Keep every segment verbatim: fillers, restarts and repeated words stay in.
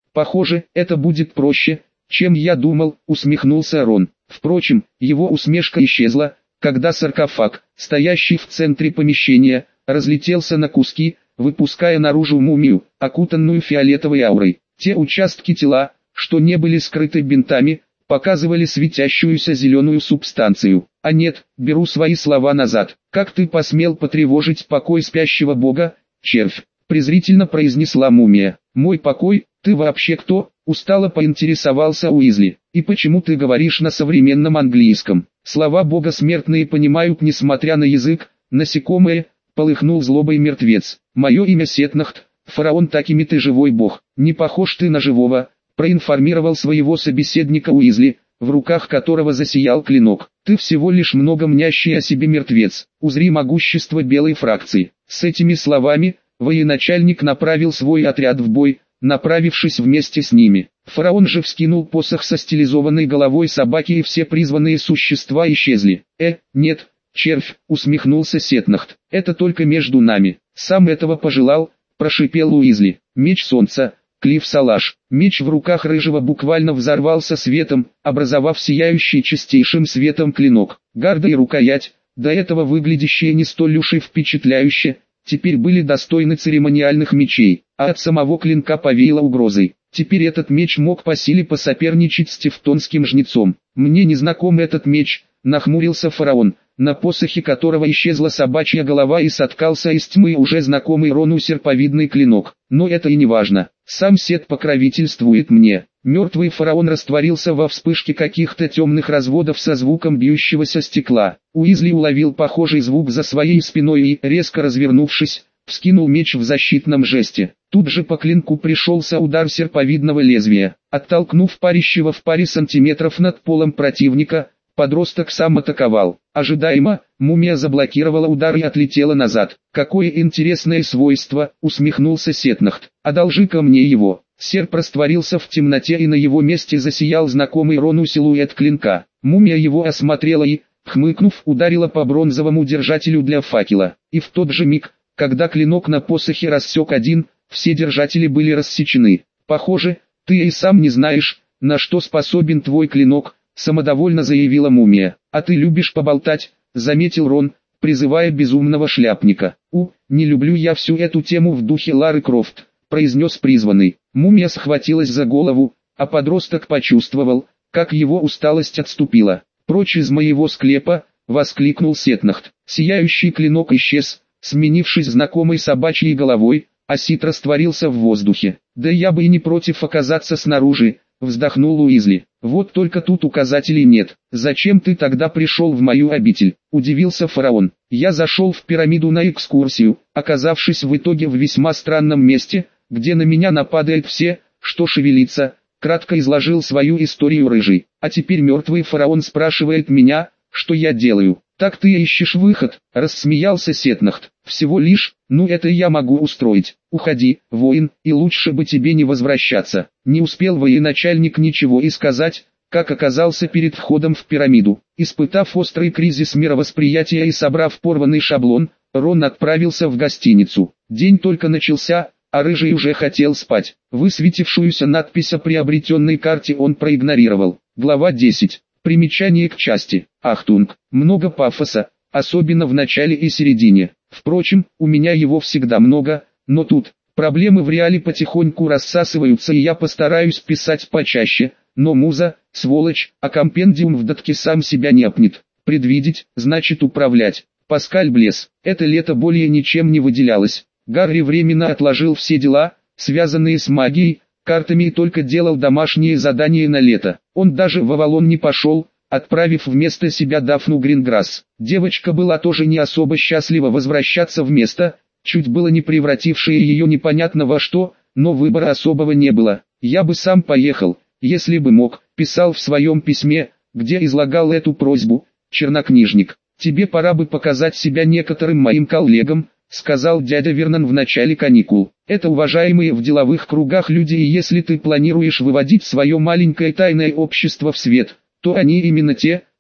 Похоже, это будет проще, чем я думал, усмехнулся Рон. Впрочем, его усмешка исчезла, когда саркофаг, стоящий в центре помещения, разлетелся на куски, выпуская наружу мумию, окутанную фиолетовой аурой. Те участки тела, что не были скрыты бинтами, показывали светящуюся зеленую субстанцию. А нет, беру свои слова назад. Как ты посмел потревожить покой спящего бога, червь? Презрительно произнесла мумия. Мой покой, ты вообще кто? Устало поинтересовался Уизли. И почему ты говоришь на современном английском? Слова бога смертные понимают, несмотря на язык. Насекомые, полыхнул злобой мертвец. Мое имя Сетнахт, фараон Такими, ты живой бог. Не похож ты на живого, проинформировал своего собеседника Уизли, в руках которого засиял клинок. Ты всего лишь много мнящий о себе мертвец. Узри могущество белой фракции. С этими словами, военачальник направил свой отряд в бой, направившись вместе с ними. Фараон же вскинул посох со стилизованной головой собаки, и все призванные существа исчезли. Э, нет, червь, усмехнулся Сетнахт. Это только между нами. Сам этого пожелал, прошипел Уизли. Меч солнца. Клифф Салаш. Меч в руках рыжего буквально взорвался светом, образовав сияющий чистейшим светом клинок. Гарда и рукоять, до этого выглядящие не столь уж и впечатляюще, теперь были достойны церемониальных мечей, а от самого клинка повеяло угрозой. Теперь этот меч мог по силе посоперничать с тевтонским жнецом. Мне не знаком этот меч, нахмурился фараон, на посохе которого исчезла собачья голова и соткался из тьмы уже знакомый Рону серповидный клинок. Но это и не важно. Сам Сет покровительствует мне. Мертвый фараон растворился во вспышке каких-то темных разводов со звуком бьющегося стекла. Уизли уловил похожий звук за своей спиной и, резко развернувшись, вскинул меч в защитном жесте. Тут же по клинку пришелся удар серповидного лезвия. Оттолкнув парящего в паре сантиметров над полом противника, подросток сам атаковал. Ожидаемо, мумия заблокировала удар и отлетела назад. «Какое интересное свойство!» — усмехнулся Сетнахт. «Одолжи-ка мне его». Серп растворился в темноте, и на его месте засиял знакомый Рону силуэт клинка. Мумия его осмотрела и, хмыкнув, ударила по бронзовому держателю для факела. И в тот же миг, когда клинок на посохе рассек один, все держатели были рассечены. «Похоже, ты и сам не знаешь, на что способен твой клинок», — самодовольно заявила мумия. «А ты любишь поболтать», — заметил Рон, призывая безумного шляпника. «У, не люблю я всю эту тему в духе Лары Крофт», — произнес призванный. Мумия схватилась за голову, а подросток почувствовал, как его усталость отступила. «Прочь из моего склепа!» — воскликнул Сетнахт. Сияющий клинок исчез, сменившись знакомой собачьей головой, а Сит растворился в воздухе. «Да я бы и не против оказаться снаружи», — вздохнул Уизли. «Вот только тут указателей нет. Зачем ты тогда пришел в мою обитель?» — удивился фараон. «Я зашел в пирамиду на экскурсию, оказавшись в итоге в весьма странном месте, где на меня нападает все, что шевелится», — кратко изложил свою историю рыжий. «А теперь мертвый фараон спрашивает меня, что я делаю». «Так ты ищешь выход», — рассмеялся Сетнахт. «Всего лишь, ну это я могу устроить. Уходи, воин, и лучше бы тебе не возвращаться». Не успел военачальник ничего и сказать, как оказался перед входом в пирамиду. Испытав острый кризис мировосприятия и собрав порванный шаблон, Рон отправился в гостиницу. День только начался, а рыжий уже хотел спать. Высветившуюся надпись о приобретенной карте он проигнорировал. Глава десять. Примечание к части. Ахтунг. Много пафоса, особенно в начале и середине. Впрочем, у меня его всегда много, но тут проблемы в реале потихоньку рассасываются, и я постараюсь писать почаще, но муза, сволочь, а компендиум в датке сам себя не опнет. Предвидеть, значит управлять. Паскаль Блес. Это лето более ничем не выделялось. Гарри временно отложил все дела, связанные с магией, картами, и только делал домашние задания на лето. Он даже в Авалон не пошел, отправив вместо себя Дафну Гринграсс. Девочка была тоже не особо счастлива возвращаться в место, чуть было не превратившее ее непонятно во что, но выбора особого не было. «Я бы сам поехал, если бы мог», — писал в своем письме, где излагал эту просьбу, чернокнижник. «Тебе пора бы показать себя некоторым моим коллегам», — сказал дядя Вернон в начале каникул. «Это уважаемые в деловых кругах люди, и если ты планируешь выводить свое маленькое тайное общество в свет, то они именно те,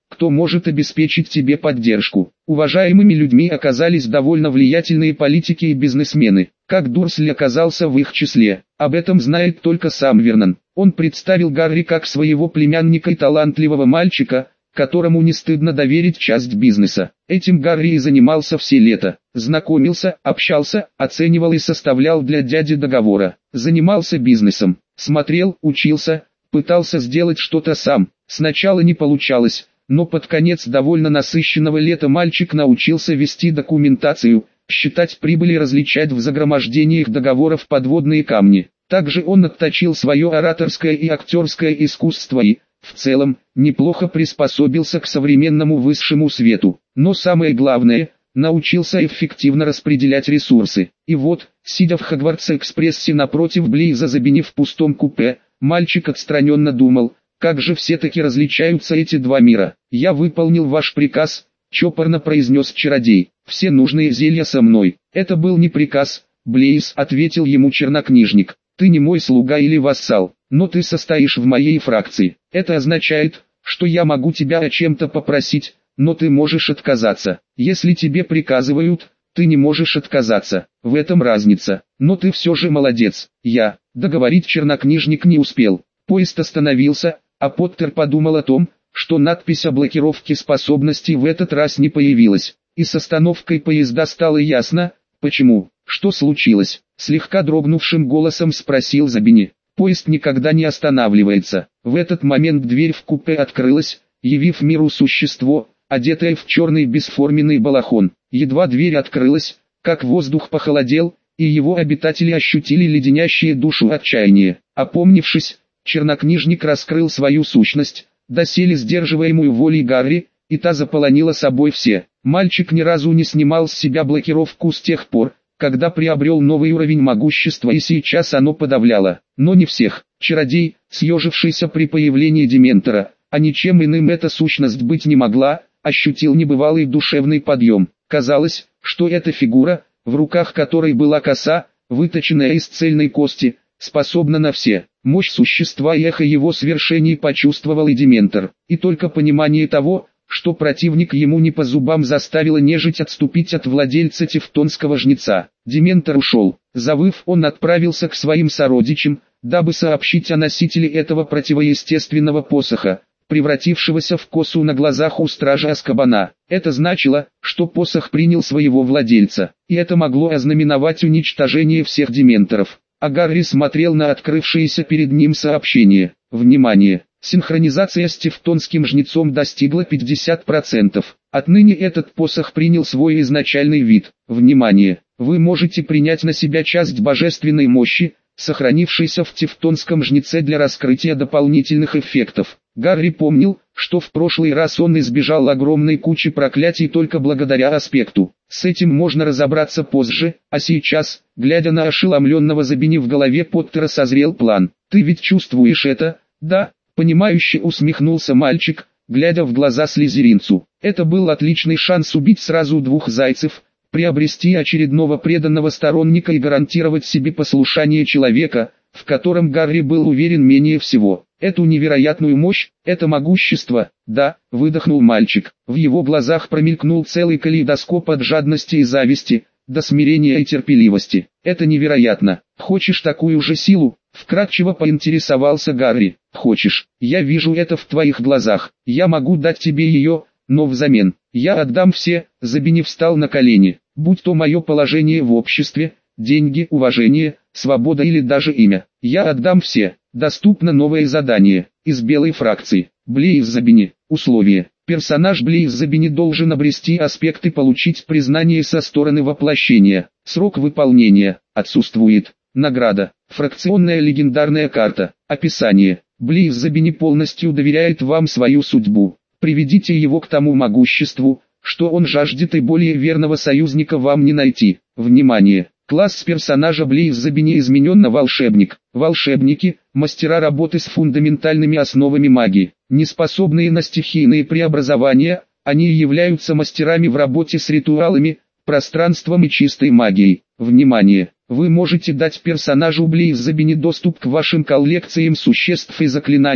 кто может обеспечить тебе поддержку. Уважаемыми людьми оказались довольно влиятельные политики и бизнесмены. Как Дурсли оказался в их числе, об этом знает только сам Вернон. Он представил Гарри как своего племянника и талантливого мальчика, которому не стыдно доверить часть бизнеса. Этим Гарри и занимался все лето. Знакомился, общался, оценивал и составлял для дяди договора. Занимался бизнесом, смотрел, учился, пытался сделать что-то сам. Сначала не получалось, но под конец довольно насыщенного лета мальчик научился вести документацию, считать прибыли и различать в загромождениях договоров подводные камни. Также он отточил свое ораторское и актерское искусство и, в целом, неплохо приспособился к современному высшему свету. Но самое главное, научился эффективно распределять ресурсы. И вот, сидя в Хогвартс-экспрессе напротив Блейза Забини в пустом купе, мальчик отстраненно думал, как же все-таки различаются эти два мира. «Я выполнил ваш приказ», — чопорно произнес чародей. «Все нужные зелья со мной». «Это был не приказ, Блейз», — ответил ему чернокнижник. «Ты не мой слуга или вассал, но ты состоишь в моей фракции. Это означает, что я могу тебя о чем-то попросить, но ты можешь отказаться. Если тебе приказывают, ты не можешь отказаться. В этом разница. Но ты все же молодец». «Я...» — договорить чернокнижник не успел. Поезд остановился, а Поттер подумал о том, что надпись о блокировке способностей в этот раз не появилась. И с остановкой поезда стало ясно, почему. «Что случилось?» — слегка дрогнувшим голосом спросил Забини. «Поезд никогда не останавливается». В этот момент дверь в купе открылась, явив миру существо, одетое в черный бесформенный балахон. Едва дверь открылась, как воздух похолодел, и его обитатели ощутили леденящее душу отчаяние. Опомнившись, чернокнижник раскрыл свою сущность, доселе сдерживаемую волей Гарри, и та заполонила собой все. Мальчик ни разу не снимал с себя блокировку с тех пор, когда приобрел новый уровень могущества, и сейчас оно подавляло. Но не всех. Чародей, съежившийся при появлении Дементора, а ничем иным эта сущность быть не могла, ощутил небывалый душевный подъем. Казалось, что эта фигура, в руках которой была коса, выточенная из цельной кости, способна на все. Мощь существа и эхо его свершений почувствовал и Дементор. И только понимание того, что противник ему не по зубам, заставило нежить отступить от владельца тевтонского жнеца. Дементор ушел. Завыв, он отправился к своим сородичам, дабы сообщить о носителе этого противоестественного посоха, превратившегося в косу на глазах у стража Азкабана. Это значило, что посох принял своего владельца, и это могло ознаменовать уничтожение всех дементоров. А Гарри смотрел на открывшееся перед ним сообщение. Внимание! Синхронизация с тевтонским жнецом достигла пятьдесят процентов. Отныне этот посох принял свой изначальный вид. Внимание! Вы можете принять на себя часть божественной мощи, сохранившейся в тевтонском жнеце, для раскрытия дополнительных эффектов. Гарри помнил, что в прошлый раз он избежал огромной кучи проклятий только благодаря аспекту. С этим можно разобраться позже, а сейчас, глядя на ошеломленного Забини, в голове Поттера созрел план. «Ты ведь чувствуешь это, да?» — понимающе усмехнулся мальчик, глядя в глаза слизеринцу. Это был отличный шанс убить сразу двух зайцев, приобрести очередного преданного сторонника и гарантировать себе послушание человека, в котором Гарри был уверен менее всего. Эту невероятную мощь, это могущество, да, выдохнул мальчик. В его глазах промелькнул целый калейдоскоп от жадности и зависти, до смирения и терпеливости. Это невероятно. Хочешь такую же силу? Вкратчиво поинтересовался Гарри. Хочешь, я вижу это в твоих глазах. Я могу дать тебе ее, но взамен я отдам все. Забини встал на колени. Будь то мое положение в обществе, деньги, уважение, свобода или даже имя. Я отдам все. Доступно новое задание. Из белой фракции. Блейз Забини. Условие. Персонаж Блейз Забини должен обрести аспект и получить признание со стороны воплощения. Срок выполнения. Отсутствует. Награда. Фракционная легендарная карта. Описание. Блейз Забини полностью доверяет вам свою судьбу. Приведите его к тому могуществу, что он жаждет, и более верного союзника вам не найти. Внимание! Класс персонажа Блейз Забини изменен на волшебник. Волшебники – мастера работы с фундаментальными основами магии. Не способные на стихийные преобразования, они являются мастерами в работе с ритуалами, пространством и чистой магией. Внимание! Вы можете дать персонажу Блейз Забини доступ к вашим коллекциям существ и заклинаний,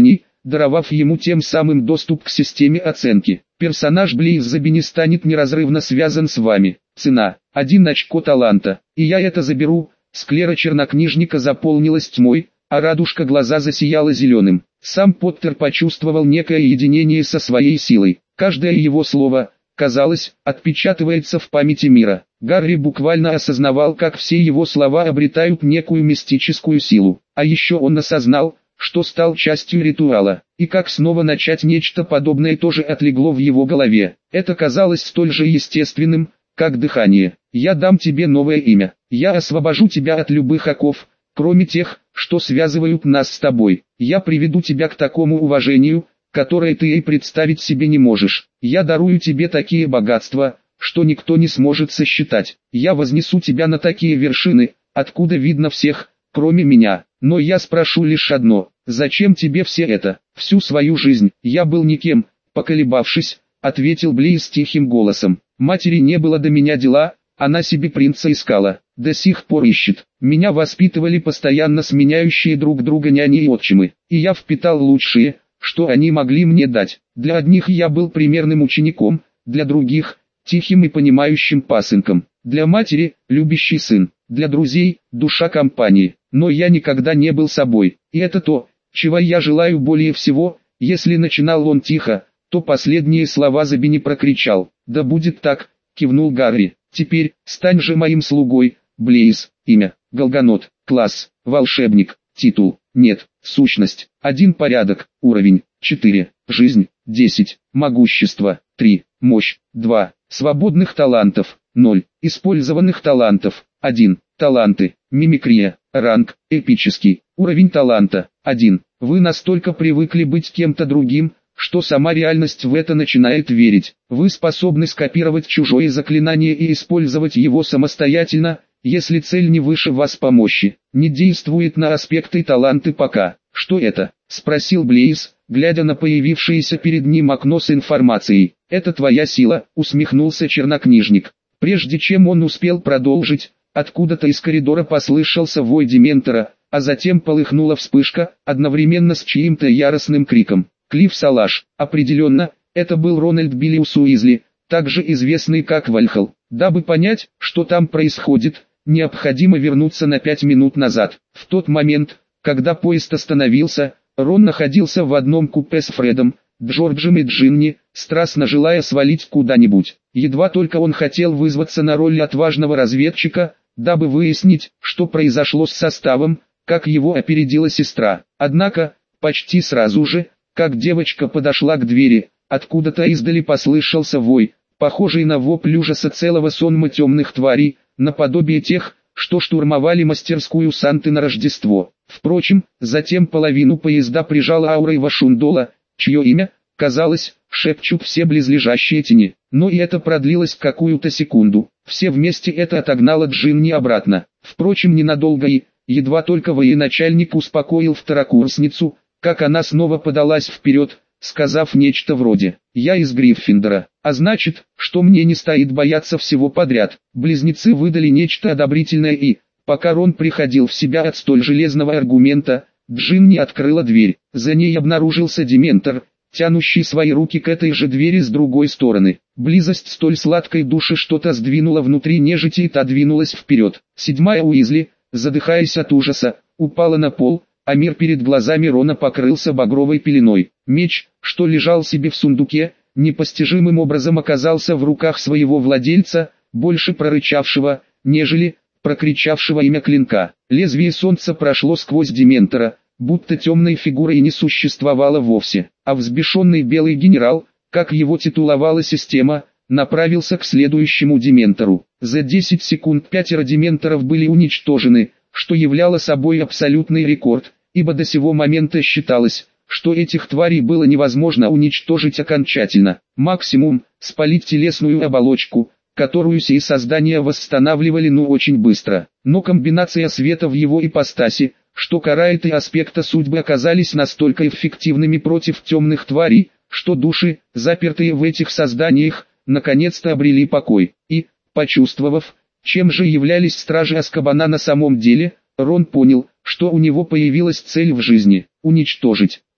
даровав ему тем самым доступ к системе оценки. Персонаж Блейз Забини станет неразрывно связан с вами. Цена – один очко таланта. И я это заберу. Склера чернокнижника заполнилась тьмой, а радужка глаза засияла зеленым. Сам Поттер почувствовал некое единение со своей силой. Каждое его слово, казалось, отпечатывается в памяти мира. Гарри буквально осознавал, как все его слова обретают некую мистическую силу. А еще он осознал, что стал частью ритуала, и как снова начать нечто подобное тоже отлегло в его голове. Это казалось столь же естественным, как дыхание. «Я дам тебе новое имя. Я освобожу тебя от любых оков, кроме тех, что связывают нас с тобой. Я приведу тебя к такому уважению, которое ты и представить себе не можешь. Я дарую тебе такие богатства, что никто не сможет сосчитать. Я вознесу тебя на такие вершины, откуда видно всех, кроме меня. Но я спрошу лишь одно: зачем тебе все это? Всю свою жизнь я был никем». Поколебавшись, ответил Блейз тихим голосом. «Матери не было до меня дела, она себе принца искала, до сих пор ищет. Меня воспитывали постоянно сменяющие друг друга няни и отчимы, и я впитал лучшее, что они могли мне дать. Для одних я был примерным учеником, для других – тихим и понимающим пасынком, для матери – любящий сын, для друзей – душа компании. Но я никогда не был собой, и это то, чего я желаю более всего». Если начинал он тихо, то последние слова Забини прокричал. «Да будет так», – кивнул Гарри. «Теперь, стань же моим слугой, Блейз». Имя – Голганот. Класс – волшебник. Титул – нет. Сущность – один. Порядок, уровень – четыре. Жизнь – десять. Могущество – три. Мощь – два. Свободных талантов – ноль. Использованных талантов – один. Таланты – мимикрия. Ранг – эпический. Уровень таланта – один. Вы настолько привыкли быть кем-то другим, что сама реальность в это начинает верить. Вы способны скопировать чужое заклинание и использовать его самостоятельно, если цель не выше вас по мощи. Не действует на аспекты таланты пока. «Что это?» – спросил Блейз, глядя на появившееся перед ним окно с информацией. «Это твоя сила», – усмехнулся чернокнижник. Прежде чем он успел продолжить, откуда-то из коридора послышался вой Дементора, а затем полыхнула вспышка, одновременно с чьим-то яростным криком. Клифф Салаш. Определенно, это был Рональд Биллиус Уизли, также известный как Вальхал. Дабы понять, что там происходит, необходимо вернуться на пять минут назад. В тот момент, когда поезд остановился, Рон находился в одном купе с Фредом, Джорджем и Джинни, страстно желая свалить куда-нибудь. Едва только он хотел вызваться на роль отважного разведчика, дабы выяснить, что произошло с составом, как его опередила сестра. Однако, почти сразу же, как девочка подошла к двери, откуда-то издали послышался вой, похожий на вопль ужаса целого сонма темных тварей, наподобие тех, что штурмовали мастерскую Санты на Рождество. Впрочем, затем половину поезда прижала аурой Вашундола, чье имя, казалось, шепчут все близлежащие тени. Но и это продлилось какую-то секунду. Все вместе это отогнало Джинни обратно. Впрочем, ненадолго и, едва только военачальник успокоил второкурсницу, как она снова подалась вперед, сказав нечто вроде: «Я из Гриффиндора, а значит, что мне не стоит бояться всего подряд». Близнецы выдали нечто одобрительное и, пока Рон приходил в себя от столь железного аргумента, Джинни открыла дверь. За ней обнаружился Дементор, тянущий свои руки к этой же двери с другой стороны. Близость столь сладкой души что-то сдвинула внутри нежити и та двинулась вперед. Седьмая Уизли, задыхаясь от ужаса, упала на пол, а мир перед глазами Рона покрылся багровой пеленой. Меч, что лежал себе в сундуке, непостижимым образом оказался в руках своего владельца, больше прорычавшего, нежели прокричавшего имя клинка. Лезвие солнца прошло сквозь Дементора, будто темной фигуры и не существовало вовсе, а взбешенный белый генерал, как его титуловала система, направился к следующему Дементору. За десять секунд пятеро Дементоров были уничтожены, что являло собой абсолютный рекорд, ибо до сего момента считалось, что этих тварей было невозможно уничтожить окончательно. Максимум – спалить телесную оболочку, которую сии создания восстанавливали ну очень быстро. Но комбинация света в его ипостаси, что карает и аспекта судьбы, оказались настолько эффективными против темных тварей, что души, запертые в этих созданиях, наконец-то обрели покой. И, почувствовав, чем же являлись стражи Азкабана на самом деле, Рон понял, что у него появилась цель в жизни – уничтожить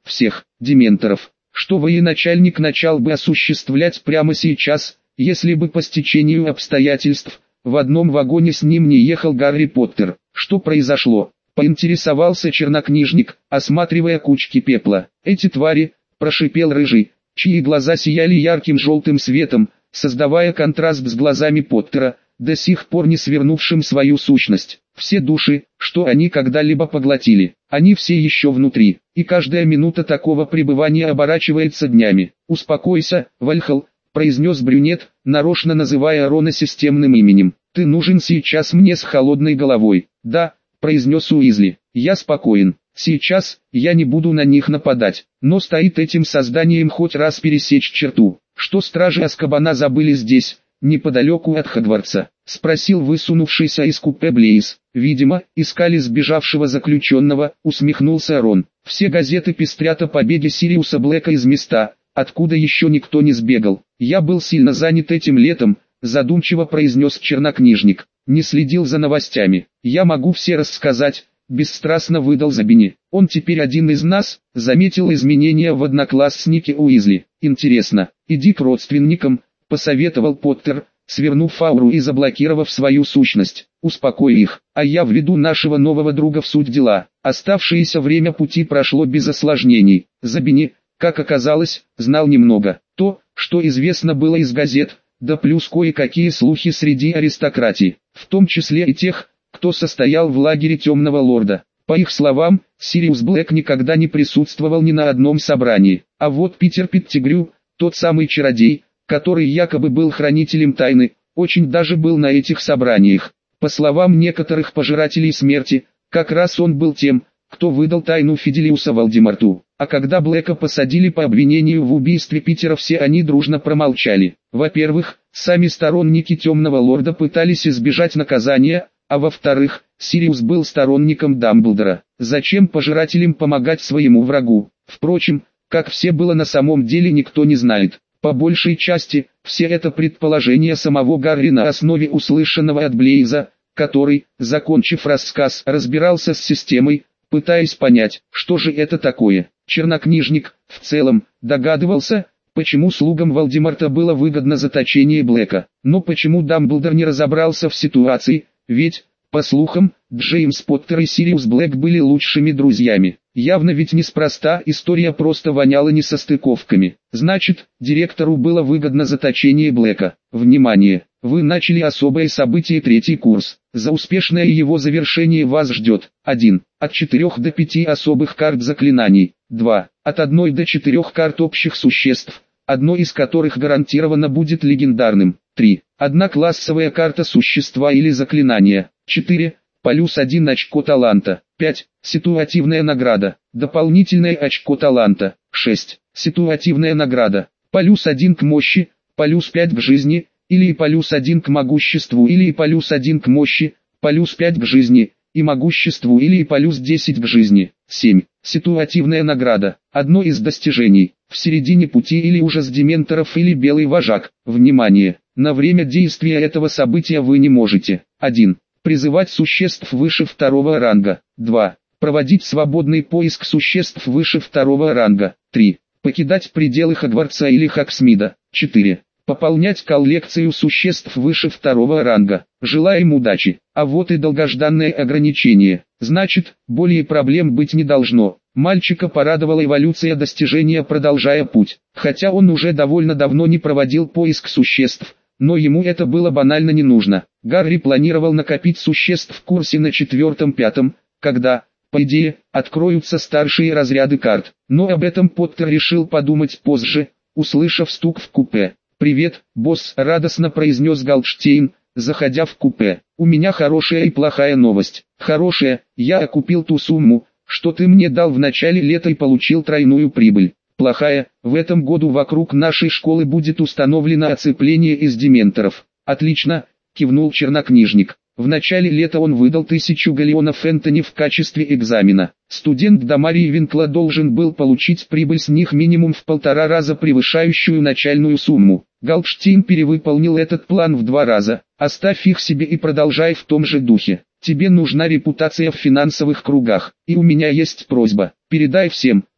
всех дементоров, что военачальник начал бы осуществлять прямо сейчас, если бы по стечению обстоятельств в одном вагоне с ним не ехал Гарри Поттер. Что произошло? Поинтересовался чернокнижник, осматривая кучки пепла. Эти твари, прошипел Рыжий, чьи глаза сияли ярким желтым светом, создавая контраст с глазами Поттера, до сих пор не свернувшим свою сущность. Все души, что они когда-либо поглотили, они все еще внутри, и каждая минута такого пребывания оборачивается днями. «Успокойся, Вальхал», произнес брюнет, нарочно называя Рона системным именем. «Ты нужен сейчас мне с холодной головой». «Да», произнес Уизли, «я спокоен. Сейчас я не буду на них нападать, но стоит этим созданием хоть раз пересечь черту. Что стражи Азкабана забыли здесь, неподалеку от Хогвартса?» — спросил высунувшийся из купе Блейз. «Видимо, искали сбежавшего заключенного», — усмехнулся Рон. «Все газеты пестрят о побеге Сириуса Блэка из места, откуда еще никто не сбегал. Я был сильно занят этим летом», — задумчиво произнес чернокнижник. «Не следил за новостями. Я могу все рассказать», — бесстрастно выдал Забини. «Он теперь один из нас», — заметил изменения в однокласснике Уизли. «Интересно, иди к родственникам», — посоветовал Поттер, свернув ауру и заблокировав свою сущность. «Успокой их, а я введу нашего нового друга в суть дела». Оставшееся время пути прошло без осложнений. Забини, как оказалось, знал немного. То, что известно было из газет, да плюс кое-какие слухи среди аристократии, в том числе и тех, кто состоял в лагере Темного Лорда. По их словам, Сириус Блэк никогда не присутствовал ни на одном собрании. А вот Питер Петтигрю, тот самый чародей, который якобы был хранителем тайны, очень даже был на этих собраниях. По словам некоторых пожирателей смерти, как раз он был тем, кто выдал тайну Фиделиуса Волдеморту. А когда Блэка посадили по обвинению в убийстве Питера, все они дружно промолчали. Во-первых, сами сторонники Темного Лорда пытались избежать наказания, а во-вторых, Сириус был сторонником Дамблдора. Зачем пожирателям помогать своему врагу? Впрочем, как все было на самом деле, никто не знает. По большей части, все это предположения самого Гарри на основе услышанного от Блейза, который, закончив рассказ, разбирался с системой, пытаясь понять, что же это такое. Чернокнижник, в целом, догадывался, почему слугам Волдеморта было выгодно заточение Блэка. Но почему Дамблдор не разобрался в ситуации, ведь, по слухам, Джеймс Поттер и Сириус Блэк были лучшими друзьями. Явно ведь неспроста история просто воняла несостыковками. Значит, директору было выгодно заточение Блэка. Внимание! Вы начали особое событие третий курс. За успешное его завершение вас ждет один. От четырёх до пяти особых карт заклинаний. два. От одной до четырёх карт общих существ, одно из которых гарантированно будет легендарным. три. Одна классовая карта существа или заклинания. четыре. Плюс один очко таланта. пять. Ситуативная награда. Дополнительное очко таланта. шесть. Ситуативная награда. Плюс один к мощи, плюс пять к жизни, или плюс один к могуществу, или плюс один к мощи, плюс пять к жизни, и могуществу, или плюс десять к жизни. семь. Ситуативная награда. Одно из достижений. В середине пути или ужас дементоров или белый вожак. Внимание! На время действия этого события вы не можете. один. Призывать существ выше второго ранга. два. Проводить свободный поиск существ выше второго ранга. три. Покидать пределы Хогвартса или Хоксмида. четыре. Пополнять коллекцию существ выше второго ранга. Желаем удачи. А вот и долгожданное ограничение. Значит, более проблем быть не должно. Мальчика порадовала эволюция достижения, продолжая путь. Хотя он уже довольно давно не проводил поиск существ, но ему это было банально не нужно. Гарри планировал накопить существ в курсе на четвертом-пятом, когда, по идее, откроются старшие разряды карт. Но об этом Поттер решил подумать позже, услышав стук в купе. «Привет, босс», — радостно произнес Галдштейн, заходя в купе. «У меня хорошая и плохая новость. Хорошая, я окупил ту сумму, что ты мне дал в начале лета и получил тройную прибыль. Плохая, в этом году вокруг нашей школы будет установлено оцепление из дементоров». «Отлично», — кивнул чернокнижник. В начале лета он выдал тысячу галеонов Энтони в качестве экзамена. Студент Дамарий Винкла должен был получить прибыль с них минимум в полтора раза превышающую начальную сумму. Галдштейн перевыполнил этот план в два раза. Оставь их себе и продолжай в том же духе. Тебе нужна репутация в финансовых кругах. И у меня есть просьба. Передай всем,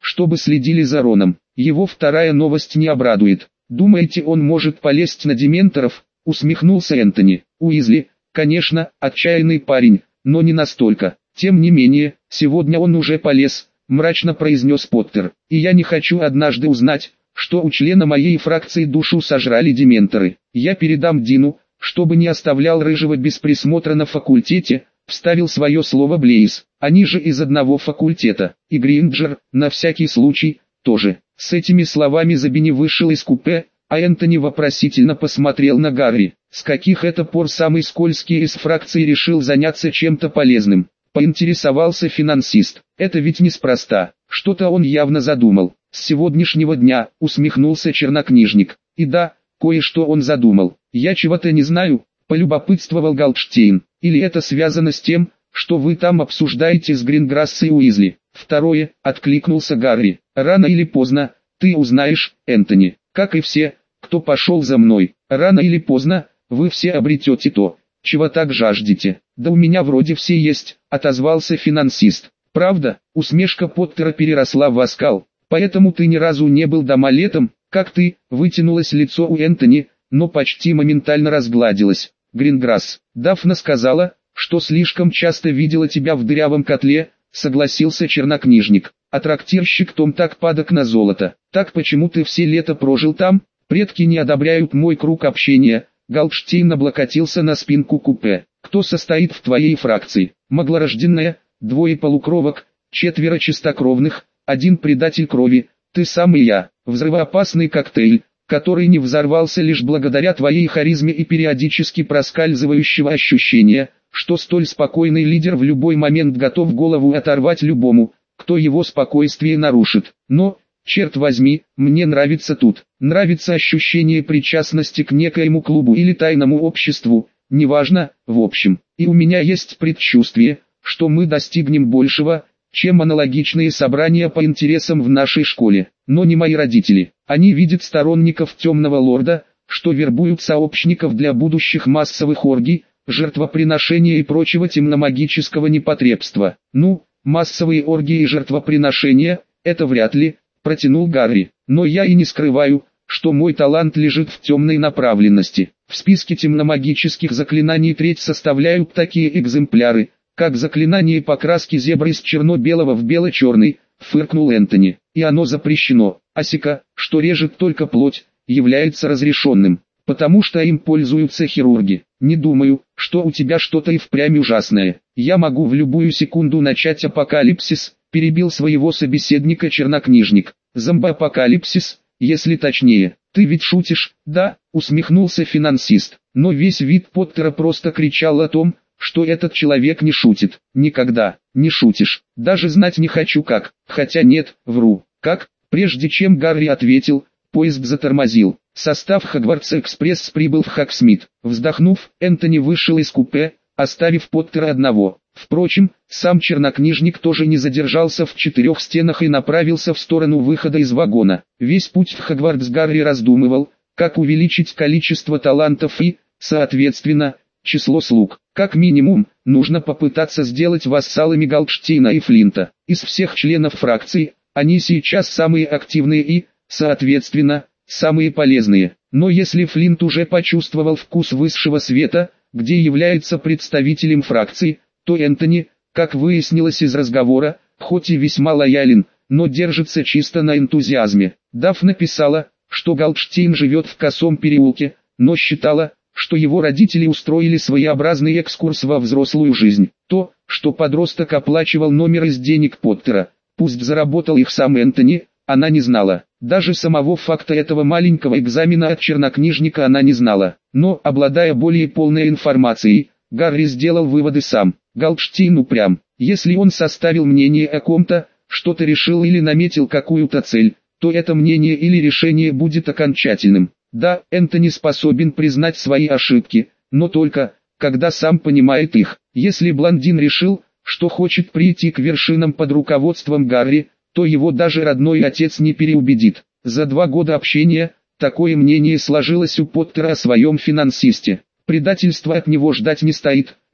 чтобы следили за Роном. Его вторая новость не обрадует. «Думаете, он может полезть на дементоров?» — усмехнулся Энтони. Уизли, конечно, отчаянный парень, но не настолько. Тем не менее, сегодня он уже полез, мрачно произнес Поттер. И я не хочу однажды узнать, что у члена моей фракции душу сожрали дементоры. Я передам Дину, чтобы не оставлял Рыжего без присмотра на факультете, вставил свое слово Блейз. Они же из одного факультета. И Гринджер, на всякий случай, тоже. С этими словами Забини вышел из купе, а Энтони вопросительно посмотрел на Гарри. С каких это пор самый скользкий из фракций решил заняться чем-то полезным? Поинтересовался финансист. Это ведь неспроста. Что-то он явно задумал. С сегодняшнего дня, усмехнулся чернокнижник. И да, кое-что он задумал. Я чего-то не знаю, полюбопытствовал Галдштейн. Или это связано с тем, что вы там обсуждаете с Гринграсс и Уизли? Второе, откликнулся Гарри. Рано или поздно, ты узнаешь, Энтони, как и все, кто пошел за мной. Рано или поздно, вы все обретете то, чего так жаждете. Да у меня вроде все есть, отозвался финансист. Правда, усмешка Поттера переросла в оскал. Поэтому ты ни разу не был дома летом, как ты, вытянулось лицо у Энтони, но почти моментально разгладилось. Гринграсс, Дафна сказала, что слишком часто видела тебя в дырявом котле, согласился чернокнижник. А трактирщик Том так падок на золото. Так почему ты все лето прожил там? Предки не одобряют мой круг общения. Галдштейн облокотился на спинку купе. Кто состоит в твоей фракции? Маглорожденная, двое полукровок, четверо чистокровных, один предатель крови, ты сам и я. Взрывоопасный коктейль, который не взорвался лишь благодаря твоей харизме и периодически проскальзывающего ощущения, что столь спокойный лидер в любой момент готов голову оторвать любому, кто его спокойствие нарушит. Но, черт возьми, мне нравится тут. Нравится ощущение причастности к некоему клубу или тайному обществу, неважно, в общем. И у меня есть предчувствие, что мы достигнем большего, чем аналогичные собрания по интересам в нашей школе. Но не мои родители. Они видят сторонников Темного Лорда, что вербуют сообщников для будущих массовых оргий, жертвоприношения и прочего темномагического непотребства. Ну, массовые оргии и жертвоприношения, это вряд ли, протянул Гарри. Но я и не скрываю, что мой талант лежит в темной направленности. В списке темномагических заклинаний треть составляют такие экземпляры, как заклинание покраски зебры из черно-белого в бело-черный, фыркнул Энтони. И оно запрещено. Асика, что режет только плоть, является разрешенным, потому что им пользуются хирурги. Не думаю, что у тебя что-то и впрямь ужасное. Я могу в любую секунду начать апокалипсис, перебил своего собеседника чернокнижник. Зомбоапокалипсис, если точнее. Ты ведь шутишь, да? Усмехнулся финансист. Но весь вид Поттера просто кричал о том, что этот человек не шутит. Никогда, не шутишь. Даже знать не хочу как. Хотя нет, вру. Как? Прежде чем Гарри ответил, поезд затормозил. Состав Хогвартс-экспресс прибыл в Хогсмит. Вздохнув, Энтони вышел из купе, оставив Поттера одного. Впрочем, сам чернокнижник тоже не задержался в четырех стенах и направился в сторону выхода из вагона. Весь путь в Хогвартс Гарри раздумывал, как увеличить количество талантов и, соответственно, число слуг. Как минимум, нужно попытаться сделать вассалами Галдштейна и Флинта. Из всех членов фракции, они сейчас самые активные и, соответственно, самые полезные. Но если Флинт уже почувствовал вкус высшего света, где является представителем фракции, то Энтони, как выяснилось из разговора, хоть и весьма лоялен, но держится чисто на энтузиазме. Дафна писала, что Галдштейн живет в Косом переулке, но считала, что его родители устроили своеобразный экскурс во взрослую жизнь. То, что подросток оплачивал номер из денег Поттера, пусть заработал их сам Энтони, она не знала. Даже самого факта этого маленького экзамена от чернокнижника она не знала. Но, обладая более полной информацией, Гарри сделал выводы сам. Галдштейн упрям. Если он составил мнение о ком-то, что-то решил или наметил какую-то цель, то это мнение или решение будет окончательным. Да, Энтони способен признать свои ошибки, но только, когда сам понимает их. Если блондин решил, что хочет прийти к вершинам под руководством Гарри, то его даже родной отец не переубедит. За два года общения, такое мнение сложилось у Поттера о своем финансисте. Предательства от него ждать не стоит,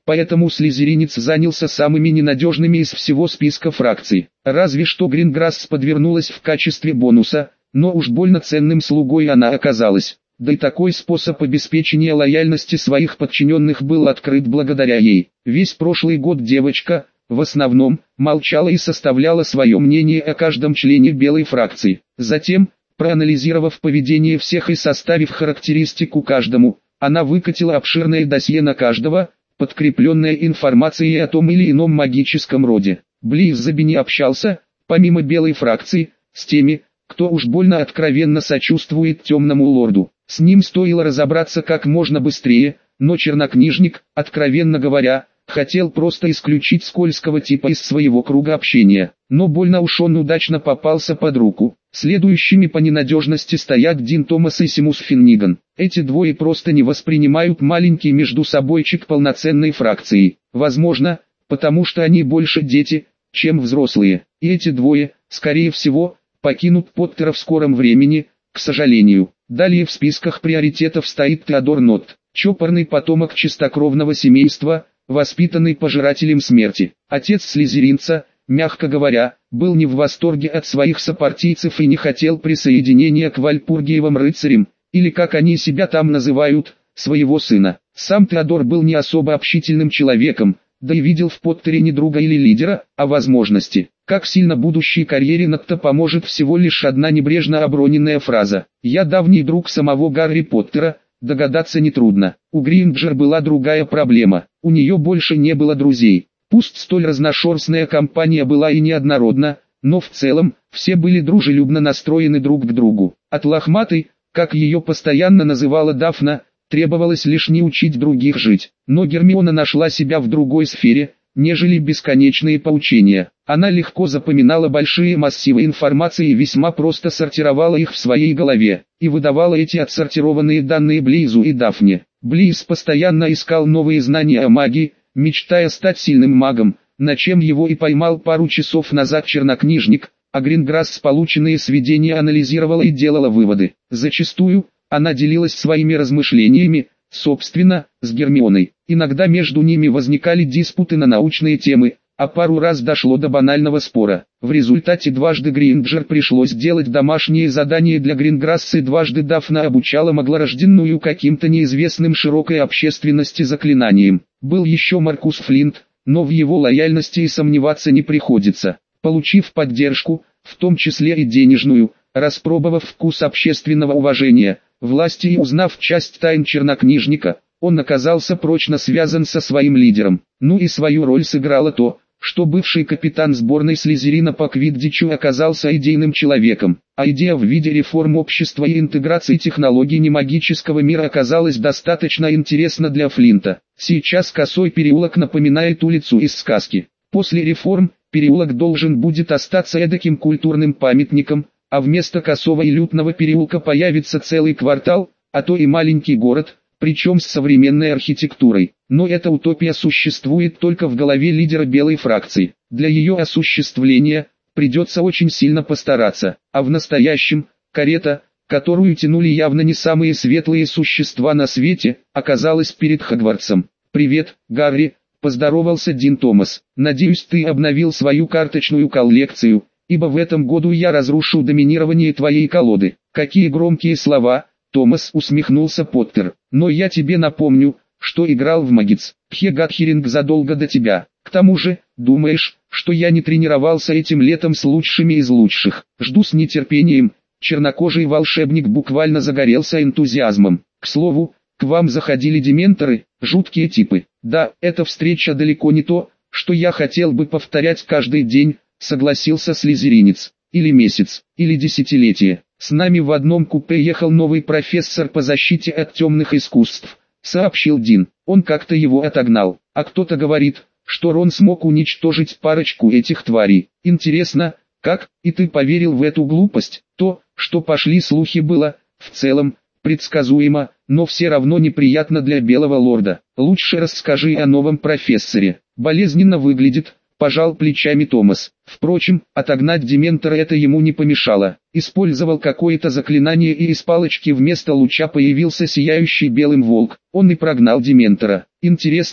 поэтому слизеринец занялся самыми ненадежными из всего списка фракций. Разве что Гринграсс подвернулась в качестве бонуса, но уж больно ценным слугой она оказалась. Да и такой способ обеспечения лояльности своих подчиненных был открыт благодаря ей. Весь прошлый год девочка, в основном, молчала и составляла свое мнение о каждом члене белой фракции. Затем, проанализировав поведение всех и составив характеристику каждому, она выкатила обширное досье на каждого, подкрепленное информацией о том или ином магическом роде. Близзаби не общался, помимо белой фракции, с теми, кто уж больно откровенно сочувствует темному лорду. С ним стоило разобраться как можно быстрее, но чернокнижник, откровенно говоря, хотел просто исключить скользкого типа из своего круга общения. Но больно уж он удачно попался под руку. Следующими по ненадежности стоят Дин Томас и Симус Финниган. Эти двое просто не воспринимают маленький между собойчик полноценной фракцией. Возможно, потому что они больше дети, чем взрослые. И эти двое, скорее всего, покинут Поттера в скором времени, к сожалению. Далее в списках приоритетов стоит Теодор Нотт, чопорный потомок чистокровного семейства, воспитанный пожирателем смерти. Отец слизеринца, мягко говоря, был не в восторге от своих сопартийцев и не хотел присоединения к Вальпургиевым рыцарям, или как они себя там называют, своего сына. Сам Теодор был не особо общительным человеком, да и видел в Поттере не друга или лидера, а возможности. Как сильно будущей карьере Нотта поможет всего лишь одна небрежно оброненная фраза: «Я давний друг самого Гарри Поттера», догадаться нетрудно. У Гринджер была другая проблема, у нее больше не было друзей. Пусть столь разношерстная компания была и неоднородна, но в целом, все были дружелюбно настроены друг к другу. От лохматой, как ее постоянно называла Дафна, требовалось лишь не учить других жить. Но Гермиона нашла себя в другой сфере, нежели бесконечные поучения. Она легко запоминала большие массивы информации и весьма просто сортировала их в своей голове, и выдавала эти отсортированные данные Блейзу и Дафне. Блейз постоянно искал новые знания о магии, мечтая стать сильным магом, на чем его и поймал пару часов назад чернокнижник, а Гринграсс полученные сведения анализировала и делала выводы. Зачастую, она делилась своими размышлениями, собственно, с Гермионой. Иногда между ними возникали диспуты на научные темы, а пару раз дошло до банального спора. В результате дважды Гринджер пришлось делать домашние задания для Гринграсса, и дважды Дафна обучала маглорожденную каким-то неизвестным широкой общественности заклинанием. Был еще Маркус Флинт, но в его лояльности и сомневаться не приходится. Получив поддержку, в том числе и денежную, распробовав вкус общественного уважения, власти и узнав часть тайн чернокнижника, он оказался прочно связан со своим лидером. Ну и свою роль сыграло то, что бывший капитан сборной Слизерина по квиддичу оказался идейным человеком, а идея в виде реформ общества и интеграции технологий немагического мира оказалась достаточно интересна для Флинта. Сейчас Косой переулок напоминает улицу из сказки. После реформ, переулок должен будет остаться эдаким культурным памятником, а вместо Косого и Лютного переулка появится целый квартал, а то и маленький город, причем с современной архитектурой. Но эта утопия существует только в голове лидера белой фракции. Для ее осуществления придется очень сильно постараться. А в настоящем, карета, которую тянули явно не самые светлые существа на свете, оказалась перед Хогвартсом. «Привет, Гарри», — поздоровался Дин Томас. «Надеюсь, ты обновил свою карточную коллекцию, ибо в этом году я разрушу доминирование твоей колоды». «Какие громкие слова!» — Томас, усмехнулся Поттер. «Но я тебе напомню, что играл в Магитс Пхегатхеринг задолго до тебя. К тому же, думаешь, что я не тренировался этим летом с лучшими из лучших? Жду с нетерпением». Чернокожий волшебник буквально загорелся энтузиазмом. «К слову, к вам заходили дементоры, жуткие типы». «Да, эта встреча далеко не то, что я хотел бы повторять каждый день», согласился слизеринец. «Или месяц, или десятилетие. С нами в одном купе ехал новый профессор по защите от темных искусств», сообщил Дин. «Он как-то его отогнал, а кто-то говорит, что Рон смог уничтожить парочку этих тварей. Интересно, как? И ты поверил в эту глупость?» То, что пошли слухи, было, в целом, предсказуемо, но все равно неприятно для Белого Лорда. «Лучше расскажи о новом профессоре». «Болезненно выглядит», пожал плечами Томас. Впрочем, отогнать дементора это ему не помешало. Использовал какое-то заклинание, и из палочки вместо луча появился сияющий белым волк. Он и прогнал дементора. «Интересно»,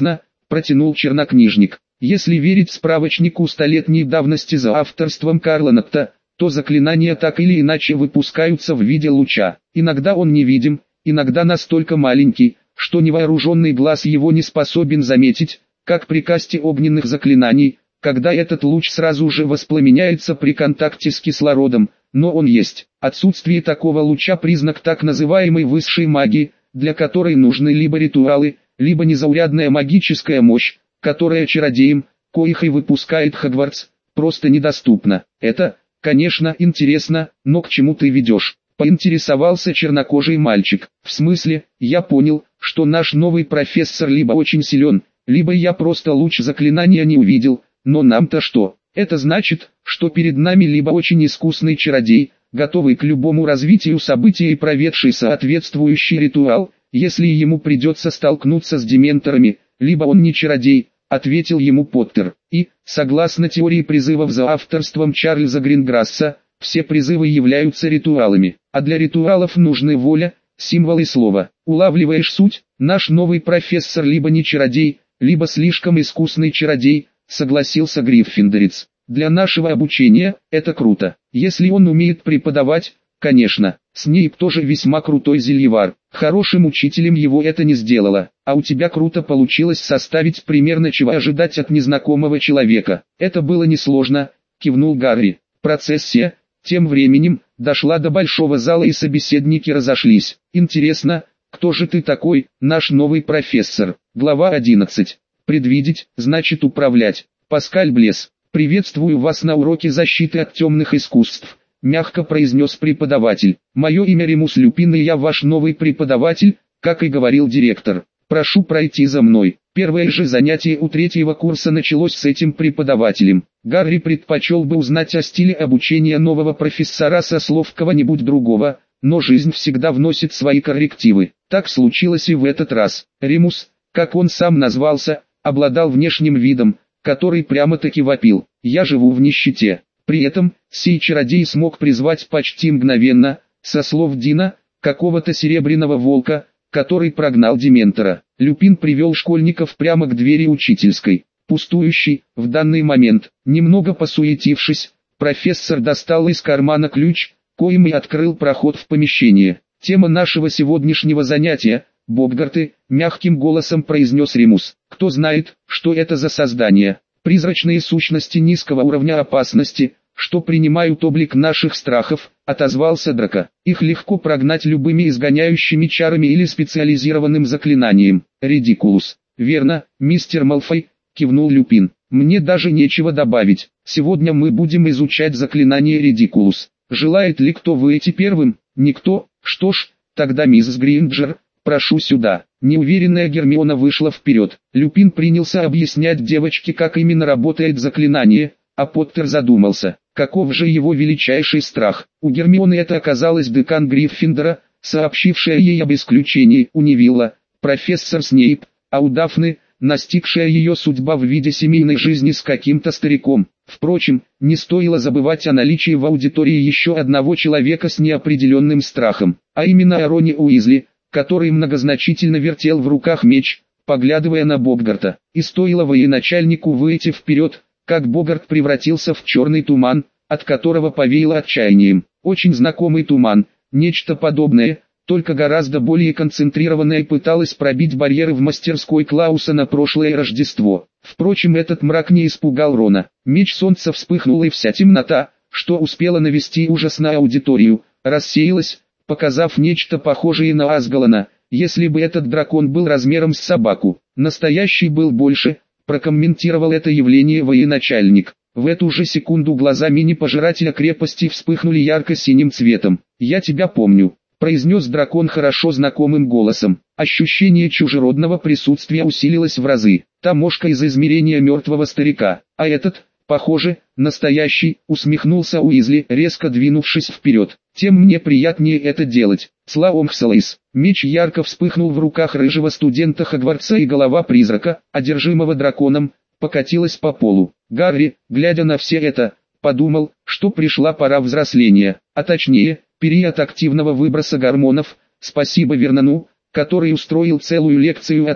протянул чернокнижник. Если верить справочнику столетней давности за авторством Карла Нотта, то заклинания так или иначе выпускаются в виде луча. Иногда он невидим, иногда настолько маленький, что невооруженный глаз его не способен заметить, как при касте огненных заклинаний, когда этот луч сразу же воспламеняется при контакте с кислородом, но он есть. Отсутствие такого луча признак так называемой высшей магии, для которой нужны либо ритуалы, либо незаурядная магическая мощь, которая чародеям, коих и выпускает Хогвартс, просто недоступна. Это, конечно, интересно, но к чему ты ведешь? Поинтересовался чернокожий мальчик. В смысле, я понял, что наш новый профессор либо очень силен, либо я просто луч заклинания не увидел, но нам-то что? Это значит, что перед нами либо очень искусный чародей, готовый к любому развитию событий и проведший соответствующий ритуал, если ему придется столкнуться с дементорами, либо он не чародей, ответил ему Поттер. И, согласно теории призывов за авторством Чарльза Гринграсса, все призывы являются ритуалами, а для ритуалов нужны воля, символ и слово. Улавливаешь суть? Наш новый профессор либо не чародей, либо слишком искусный чародей, согласился Гриффиндорец. Для нашего обучения это круто. Если он умеет преподавать, конечно. Снейп тоже весьма крутой зельевар. Хорошим учителем его это не сделало. А у тебя круто получилось составить примерно чего ожидать от незнакомого человека. Это было несложно, кивнул Гарри. Процессия, тем временем, дошла до большого зала и собеседники разошлись. Интересно, кто же ты такой, наш новый профессор? Глава одиннадцать. Предвидеть, значит управлять. Паскаль Блесс. «Приветствую вас на уроке защиты от темных искусств», — мягко произнес преподаватель. «Мое имя Ремус Люпин, и я ваш новый преподаватель, как и говорил директор. Прошу пройти за мной». Первое же занятие у третьего курса началось с этим преподавателем. Гарри предпочел бы узнать о стиле обучения нового профессора со слов кого-нибудь другого, но жизнь всегда вносит свои коррективы. Так случилось и в этот раз. Ремус, как он сам назвался, обладал внешним видом, который прямо-таки вопил: «Я живу в нищете». При этом, сей чародей смог призвать почти мгновенно, со слов Дина, какого-то серебряного волка, который прогнал дементора. Люпин привел школьников прямо к двери учительской, пустующей, в данный момент. Немного посуетившись, профессор достал из кармана ключ, коим и открыл проход в помещение. «Тема нашего сегодняшнего занятия — Боггарты», — мягким голосом произнес Ремус. «Кто знает, что это за создания? Призрачные сущности низкого уровня опасности, что принимают облик наших страхов», — отозвался Драко. «Их легко прогнать любыми изгоняющими чарами или специализированным заклинанием». «Редикулус». «Верно, мистер Малфой», — кивнул Люпин. «Мне даже нечего добавить. Сегодня мы будем изучать заклинание Редикулус. Желает ли кто выйти первым?» «Никто? Что ж, тогда мисс Гринджер, прошу сюда». Неуверенная Гермиона вышла вперед. Люпин принялся объяснять девочке, как именно работает заклинание, а Поттер задумался, каков же его величайший страх. У Гермионы это оказалась декан Гриффиндора, сообщившая ей об исключении. У Невилла профессор Снейп, а у Дафны настигшая ее судьба в виде семейной жизни с каким-то стариком. Впрочем, не стоило забывать о наличии в аудитории еще одного человека с неопределенным страхом, а именно о Роне Уизли, который многозначительно вертел в руках меч, поглядывая на Боггарта. И стоило военачальнику выйти вперед, как Боггарт превратился в черный туман, от которого повеяло отчаянием. Очень знакомый туман, нечто подобное, только гораздо более концентрированное, пыталось пробить барьеры в мастерской Клауса на прошлое Рождество. Впрочем, этот мрак не испугал Рона. Меч солнца вспыхнул, и вся темнота, что успела навести ужас на аудиторию, рассеялась, показав нечто похожее на Асгалана, если бы этот дракон был размером с собаку. Настоящий был больше, прокомментировал это явление военачальник. В эту же секунду глаза мини-пожирателя крепости вспыхнули ярко-синим цветом. «Я тебя помню», — произнес дракон хорошо знакомым голосом. Ощущение чужеродного присутствия усилилось в разы. Та мошка из измерения мертвого старика, а этот, похоже, настоящий, усмехнулся Уизли, резко двинувшись вперед. «Тем мне приятнее это делать». Слаомхсалейс. Меч ярко вспыхнул в руках рыжего студента Хогвартса, и голова призрака, одержимого драконом, покатилась по полу. Гарри, глядя на все это, подумал, что пришла пора взросления, а точнее, период активного выброса гормонов. Спасибо Вернону, который устроил целую лекцию о том,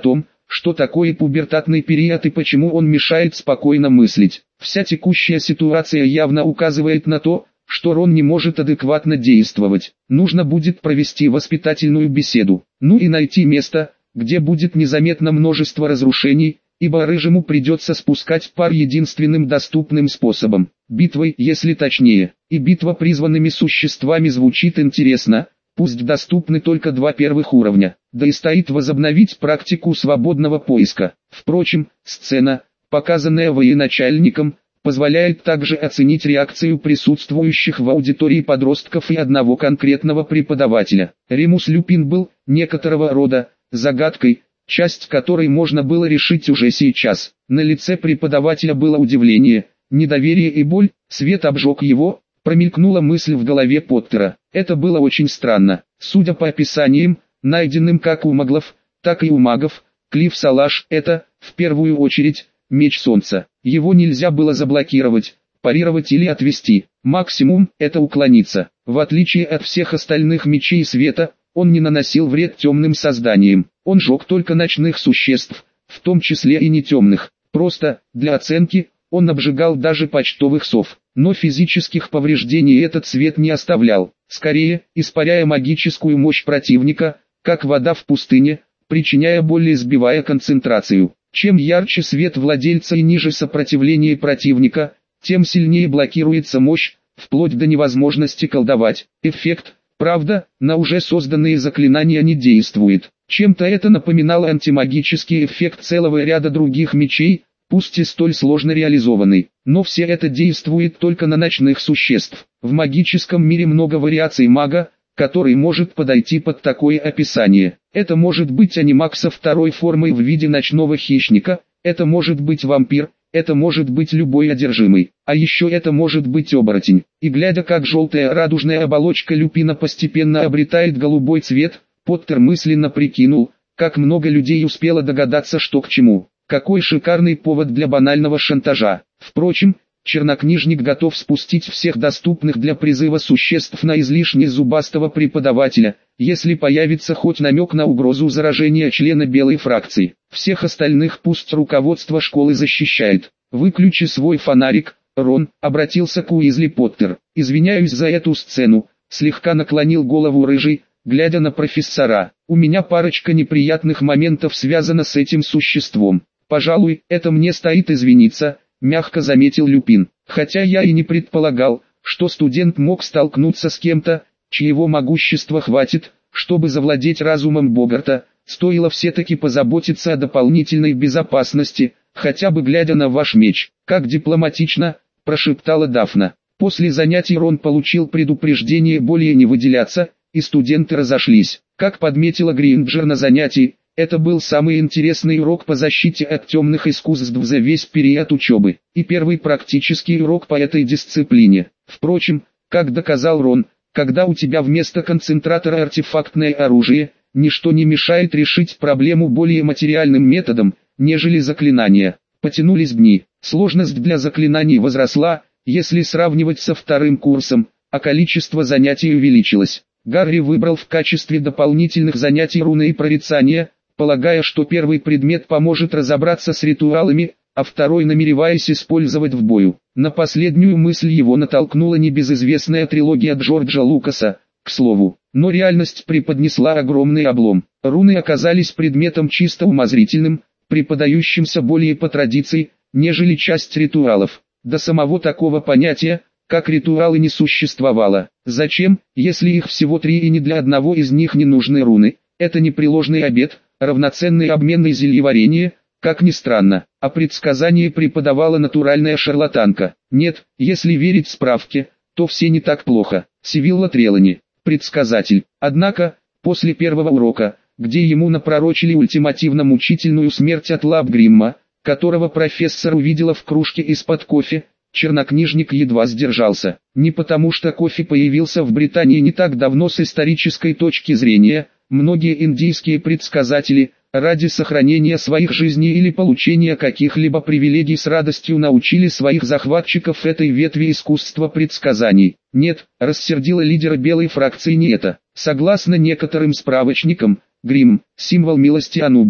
что такое пубертатный период и почему он мешает спокойно мыслить. Вся текущая ситуация явно указывает на то, что Рон не может адекватно действовать. Нужно будет провести воспитательную беседу, ну и найти место, где будет незаметно множество разрушений, ибо Рыжему придется спускать пар единственным доступным способом – битвой, если точнее. И битва призванными существами звучит интересно, пусть доступны только два первых уровня, да и стоит возобновить практику свободного поиска. Впрочем, сцена, показанная военачальником, позволяет также оценить реакцию присутствующих в аудитории подростков и одного конкретного преподавателя. Ремус Люпин был, некоторого рода, загадкой, часть которой можно было решить уже сейчас. На лице преподавателя было удивление, недоверие и боль, свет обжег его, промелькнула мысль в голове Поттера. Это было очень странно. Судя по описаниям, найденным как у маглов, так и у магов, Клифф Салаш – это, в первую очередь, меч солнца. Его нельзя было заблокировать, парировать или отвести. Максимум – это уклониться. В отличие от всех остальных мечей света, он не наносил вред темным созданиям. Он жег только ночных существ, в том числе и не темных. Просто, для оценки, он обжигал даже почтовых сов. Но физических повреждений этот свет не оставлял. Скорее, испаряя магическую мощь противника, как вода в пустыне, причиняя боль и сбивая концентрацию. Чем ярче свет владельца и ниже сопротивление противника, тем сильнее блокируется мощь, вплоть до невозможности колдовать. Эффект, правда, на уже созданные заклинания не действует. Чем-то это напоминало антимагический эффект целого ряда других мечей, пусть и столь сложно реализованный. Но все это действует только на ночных существ. В магическом мире много вариаций мага, который может подойти под такое описание. Это может быть анимаг со второй формой в виде ночного хищника, это может быть вампир, это может быть любой одержимый, а еще это может быть оборотень. И глядя, как желтая радужная оболочка Люпина постепенно обретает голубой цвет, Поттер мысленно прикинул, как много людей успело догадаться, что к чему. Какой шикарный повод для банального шантажа. Впрочем, чернокнижник готов спустить всех доступных для призыва существ на излишне зубастого преподавателя, если появится хоть намек на угрозу заражения члена белой фракции. Всех остальных пусть руководство школы защищает. «Выключи свой фонарик, Рон», — обратился к Уизли Поттер. «Извиняюсь за эту сцену», — слегка наклонил голову Рыжий, глядя на профессора. «У меня парочка неприятных моментов связана с этим существом. Пожалуй, это мне стоит извиниться», — мягко заметил Люпин. «Хотя я и не предполагал, что студент мог столкнуться с кем-то, чьего могущества хватит, чтобы завладеть разумом Богарта. Стоило все-таки позаботиться о дополнительной безопасности, хотя бы глядя на ваш меч». «Как дипломатично», — прошептала Дафна. После занятий Рон получил предупреждение более не выделяться, и студенты разошлись. Как подметила Гринджер на занятии, это был самый интересный урок по защите от темных искусств за весь период учебы, и первый практический урок по этой дисциплине. Впрочем, как доказал Рон, когда у тебя вместо концентратора артефактное оружие, ничто не мешает решить проблему более материальным методом, нежели заклинания. Потянулись дни. Сложность для заклинаний возросла, если сравнивать со вторым курсом, а количество занятий увеличилось. Гарри выбрал в качестве дополнительных занятий руны и прорицания, полагая, что первый предмет поможет разобраться с ритуалами, а второй намереваясь использовать в бою. На последнюю мысль его натолкнула небезызвестная трилогия Джорджа Лукаса, к слову. Но реальность преподнесла огромный облом. Руны оказались предметом чисто умозрительным, преподающимся более по традиции, нежели часть ритуалов. До самого такого понятия, как ритуалы, не существовало. Зачем, если их всего три и ни для одного из них не нужны руны? Это непреложный обет, равноценный обменной зельеварение, как ни странно, а предсказание преподавала натуральная шарлатанка. Нет, если верить справке, то все не так плохо. Сивилла Трелани, предсказатель. Однако, после первого урока, где ему напророчили ультимативно-мучительную смерть от лап Гримма, которого профессор увидела в кружке из-под кофе, чернокнижник едва сдержался. Не потому что кофе появился в Британии не так давно с исторической точки зрения, многие индийские предсказатели, ради сохранения своих жизней или получения каких-либо привилегий с радостью научили своих захватчиков этой ветви искусства предсказаний. Нет, рассердила лидера белой фракции не это. Согласно некоторым справочникам, Гримм – символ милости Анубиса.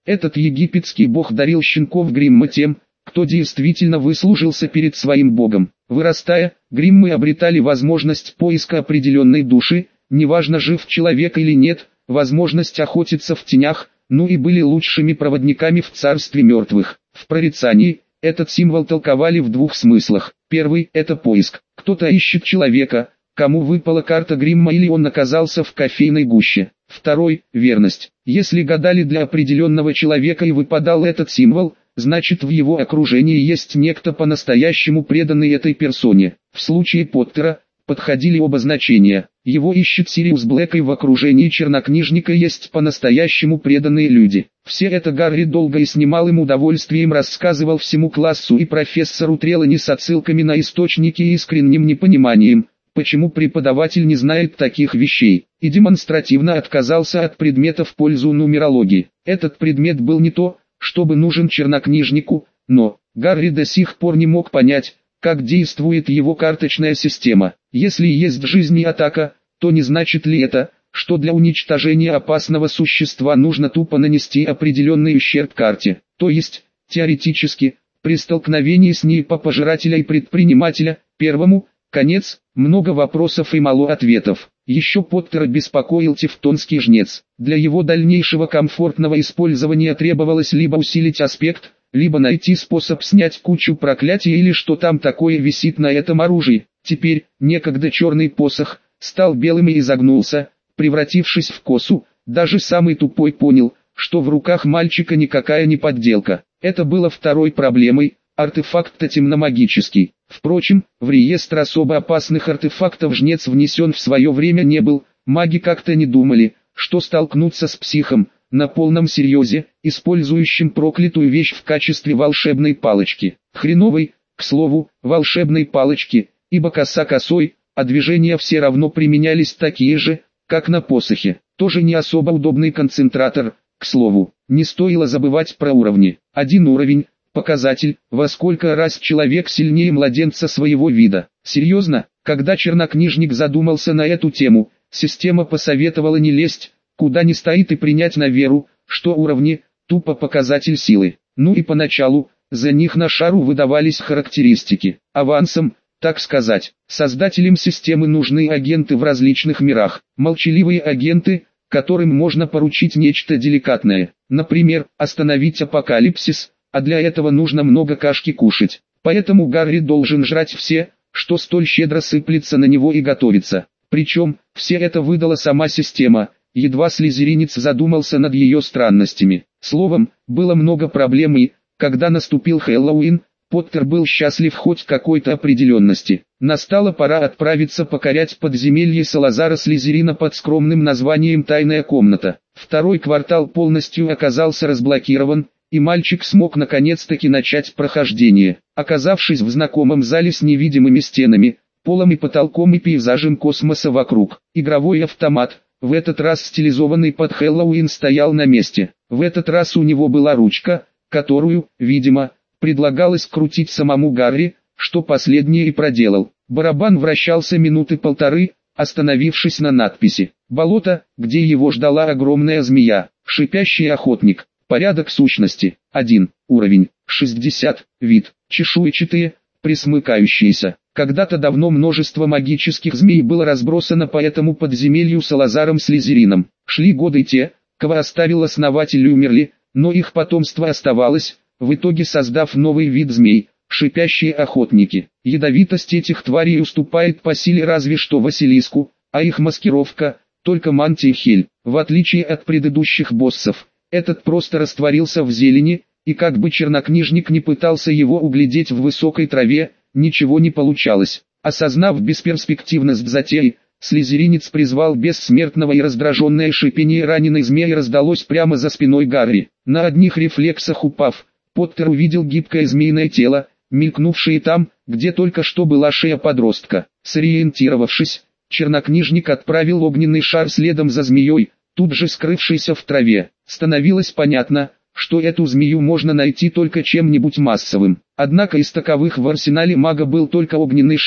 Этот египетский бог дарил щенков Гримма тем, кто действительно выслужился перед своим богом. Вырастая, Гриммы обретали возможность поиска определенной души, неважно жив человек или нет, возможность охотиться в тенях, ну и были лучшими проводниками в царстве мертвых. В прорицании этот символ толковали в двух смыслах. Первый – это поиск. Кто-то ищет человека, кому выпала карта Гримма или он оказался в кофейной гуще. Второй – верность. Если гадали для определенного человека и выпадал этот символ, значит в его окружении есть некто по-настоящему преданный этой персоне. В случае Поттера подходили оба значения. Его ищет Сириус Блэк, и в окружении чернокнижника есть по-настоящему преданные люди. Все это Гарри долго и с немалым удовольствием рассказывал всему классу и профессору Трелани с отсылками на источники и искренним непониманием, почему преподаватель не знает таких вещей, и демонстративно отказался от предмета в пользу нумерологии. Этот предмет был не то, чтобы нужен чернокнижнику, но Гарри до сих пор не мог понять, как действует его карточная система. Если есть жизнь и атака, то не значит ли это, что для уничтожения опасного существа нужно тупо нанести определенный ущерб карте? То есть, теоретически, при столкновении с ней по пожирателя и предпринимателя, первому, конец, много вопросов и мало ответов. Еще Поттера беспокоил тевтонский жнец. Для его дальнейшего комфортного использования требовалось либо усилить аспект, либо найти способ снять кучу проклятий или что там такое висит на этом оружии. Теперь, некогда черный посох, стал белым и изогнулся, превратившись в косу. Даже самый тупой понял, что в руках мальчика никакая не подделка. Это было второй проблемой, артефакт-то темномагический. Впрочем, в реестр особо опасных артефактов жнец внесен в свое время не был. Маги как-то не думали, что столкнутся с психом, на полном серьезе, использующим проклятую вещь в качестве волшебной палочки. Хреновой, к слову, волшебной палочки, ибо коса косой, а движения все равно применялись такие же, как на посохе. Тоже не особо удобный концентратор, к слову. Не стоило забывать про уровни. Один уровень – показатель, во сколько раз человек сильнее младенца своего вида. Серьезно, когда чернокнижник задумался на эту тему, система посоветовала не лезть, куда не стоит, и принять на веру, что уровни – тупо показатель силы. Ну и поначалу, за них на шару выдавались характеристики. Авансом, так сказать, создателям системы нужны агенты в различных мирах. Молчаливые агенты, которым можно поручить нечто деликатное. Например, остановить апокалипсис, а для этого нужно много кашки кушать. Поэтому Гарри должен жрать все, что столь щедро сыплется на него, и готовиться. Причем, все это выдала сама система. Едва слизеринец задумался над ее странностями. Словом, было много проблем, и, когда наступил Хэллоуин, Поттер был счастлив хоть какой-то определенности. Настала пора отправиться покорять подземелье Салазара Слизерина под скромным названием «Тайная комната». Второй квартал полностью оказался разблокирован, и мальчик смог наконец-таки начать прохождение. Оказавшись в знакомом зале с невидимыми стенами, полом и потолком и пейзажем космоса вокруг, игровой автомат, в этот раз стилизованный под Хэллоуин, стоял на месте. В этот раз у него была ручка, которую, видимо, предлагалось крутить самому Гарри, что последнее и проделал. Барабан вращался минуты полторы, остановившись на надписи «Болото», где его ждала огромная змея. Шипящий охотник. Порядок сущности. один. Уровень. шестьдесят. Вид. Чешуйчатые, пресмыкающиеся. Когда-то давно множество магических змей было разбросано по этому подземелью Салазаром Слизерином. Шли годы, и те, кого оставил основатель, умерли, но их потомство оставалось, в итоге создав новый вид змей – шипящие охотники. Ядовитость этих тварей уступает по силе разве что Василиску, а их маскировка – только мантия Хель. В отличие от предыдущих боссов, этот просто растворился в зелени, и как бы чернокнижник не пытался его углядеть в высокой траве, ничего не получалось. Осознав бесперспективность затеи, слизеринец призвал бессмертного, и раздраженное шипение раненой змеи раздалось прямо за спиной Гарри. На одних рефлексах упав, Поттер увидел гибкое змеиное тело, мелькнувшее там, где только что была шея подростка. Сориентировавшись, чернокнижник отправил огненный шар следом за змеей, тут же скрывшейся в траве. Становилось понятно, что эту змею можно найти только чем-нибудь массовым. Однако из таковых в арсенале мага был только огненный шар,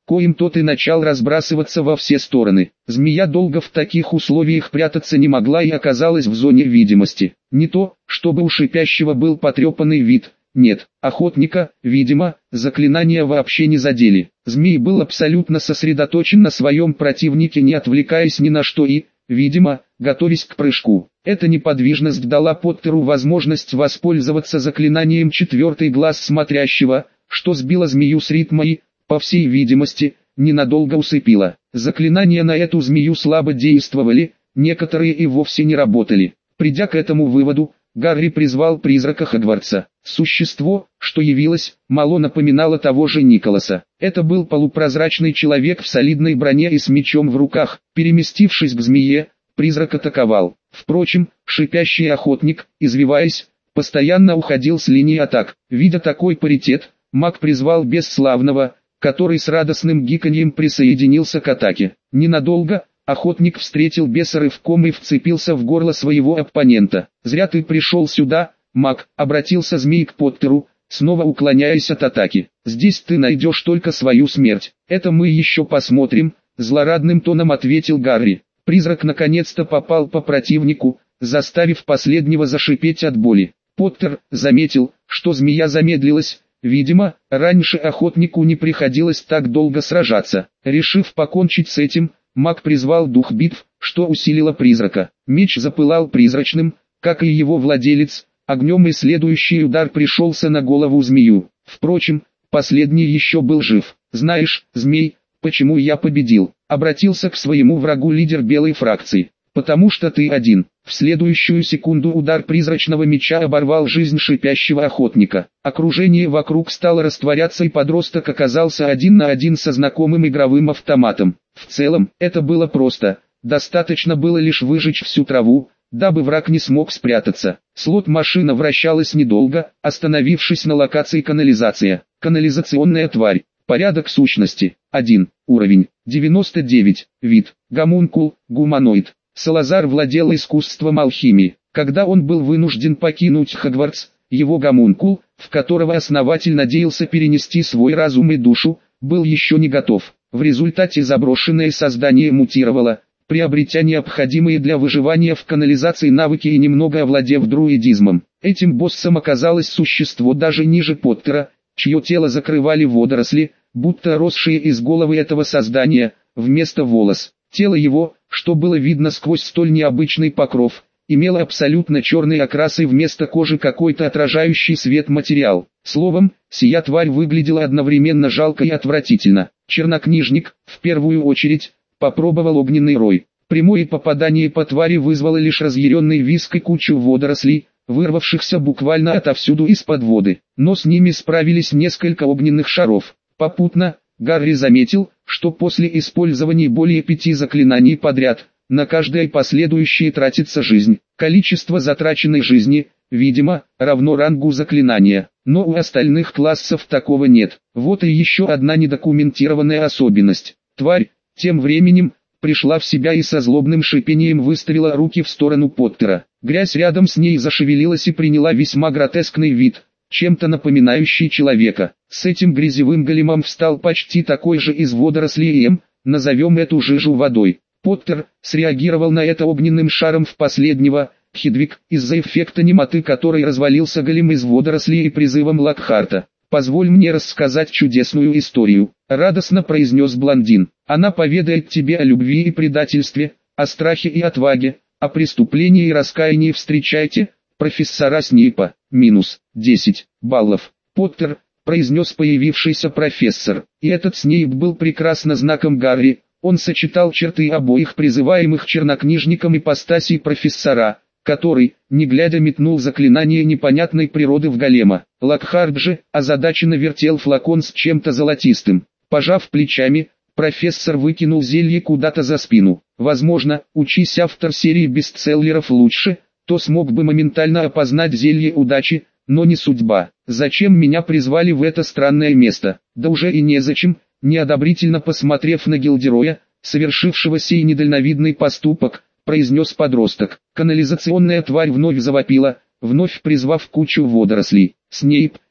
коим тот и начал разбрасываться во все стороны. Змея долго в таких условиях прятаться не могла и оказалась в зоне видимости. Не то, чтобы у шипящего был потрепанный вид. Нет, охотника, видимо, заклинания вообще не задели. Змей был абсолютно сосредоточен на своем противнике, не отвлекаясь ни на что и, видимо, готовясь к прыжку. Эта неподвижность дала Поттеру возможность воспользоваться заклинанием четвертый глаз смотрящего, что сбило змею с ритма и, по всей видимости, ненадолго усыпило. Заклинания на эту змею слабо действовали, некоторые и вовсе не работали. Придя к этому выводу, Гарри призвал призрака Хогвартса. Существо, что явилось, мало напоминало того же Николаса. Это был полупрозрачный человек в солидной броне и с мечом в руках. Переместившись к змее, призрак атаковал. Впрочем, шипящий охотник, извиваясь, постоянно уходил с линии атак. Видя такой паритет, маг призвал Бесславного, который с радостным гиканьем присоединился к атаке. Ненадолго, охотник встретил беса рывком и вцепился в горло своего оппонента. «Зря ты пришел сюда, маг», — обратился змей к Поттеру, снова уклоняясь от атаки. «Здесь ты найдешь только свою смерть». «Это мы еще посмотрим», — злорадным тоном ответил Гарри. Призрак наконец-то попал по противнику, заставив последнего зашипеть от боли. Поттер заметил, что змея замедлилась. Видимо, раньше охотнику не приходилось так долго сражаться. Решив покончить с этим, маг призвал дух битв, что усилило призрака. Меч запылал призрачным, как и его владелец, огнем, и следующий удар пришелся на голову змею. Впрочем, последний еще был жив. «Знаешь, змей, почему я победил?» — обратился к своему врагу лидер белой фракции. «Потому что ты один». В следующую секунду удар призрачного меча оборвал жизнь шипящего охотника. Окружение вокруг стало растворяться, и подросток оказался один на один со знакомым игровым автоматом. В целом, это было просто. Достаточно было лишь выжечь всю траву, дабы враг не смог спрятаться. Слот-машина вращалась недолго, остановившись на локации канализация. Канализационная тварь. Порядок сущности. один. Уровень. девяносто девять. Вид. Гомункул, гуманоид. Салазар владел искусством алхимии. Когда он был вынужден покинуть Хогвартс, его гомункул, в которого основатель надеялся перенести свой разум и душу, был еще не готов. В результате заброшенное создание мутировало, приобретя необходимые для выживания в канализации навыки и немного овладев друидизмом. Этим боссом оказалось существо даже ниже Поттера, чье тело закрывали водоросли, будто росшие из головы этого создания, вместо волос. Тело его, что было видно сквозь столь необычный покров, имело абсолютно черный окрас и вместо кожи какой-то отражающий свет материал. Словом, сия тварь выглядела одновременно жалко и отвратительно. Чернокнижник, в первую очередь, попробовал огненный рой. Прямое попадание по твари вызвало лишь разъяренный визг и кучу водорослей, вырвавшихся буквально отовсюду из-под воды. Но с ними справились несколько огненных шаров. Попутно, Гарри заметил, что после использования более пяти заклинаний подряд, на каждое последующее тратится жизнь. Количество затраченной жизни, видимо, равно рангу заклинания, но у остальных классов такого нет. Вот и еще одна недокументированная особенность. Тварь, тем временем, пришла в себя и со злобным шипением выставила руки в сторону Поттера. Грязь рядом с ней зашевелилась и приняла весьма гротескный вид, чем-то напоминающий человека. С этим грязевым големом встал почти такой же из водорослей Эм, назовем эту жижу водой. Поттер среагировал на это огненным шаром в последнего, Хедвиг, из-за эффекта немоты, который развалился голем из водорослей, и призывом Локхарта. «Позволь мне рассказать чудесную историю», — радостно произнес блондин. «Она поведает тебе о любви и предательстве, о страхе и отваге, о преступлении и раскаянии. Встречайте профессора Снейпа». Минус десять баллов. Поттер, произнес появившийся профессор. И этот Снейп был прекрасно знаком Гарри. Он сочетал черты обоих призываемых чернокнижником ипостасей профессора, который, не глядя, метнул заклинание непонятной природы в голема. Локхарт же озадаченно вертел флакон с чем-то золотистым. Пожав плечами, профессор выкинул зелье куда-то за спину. Возможно, учись автор серии бестселлеров лучше, то смог бы моментально опознать зелье удачи, но не судьба. «Зачем меня призвали в это странное место?» «Да уже и незачем», неодобрительно посмотрев на Гилдероя, совершившего сей недальновидный поступок, произнес подросток. Канализационная тварь вновь завопила, вновь призвав кучу водорослей. «Снейп,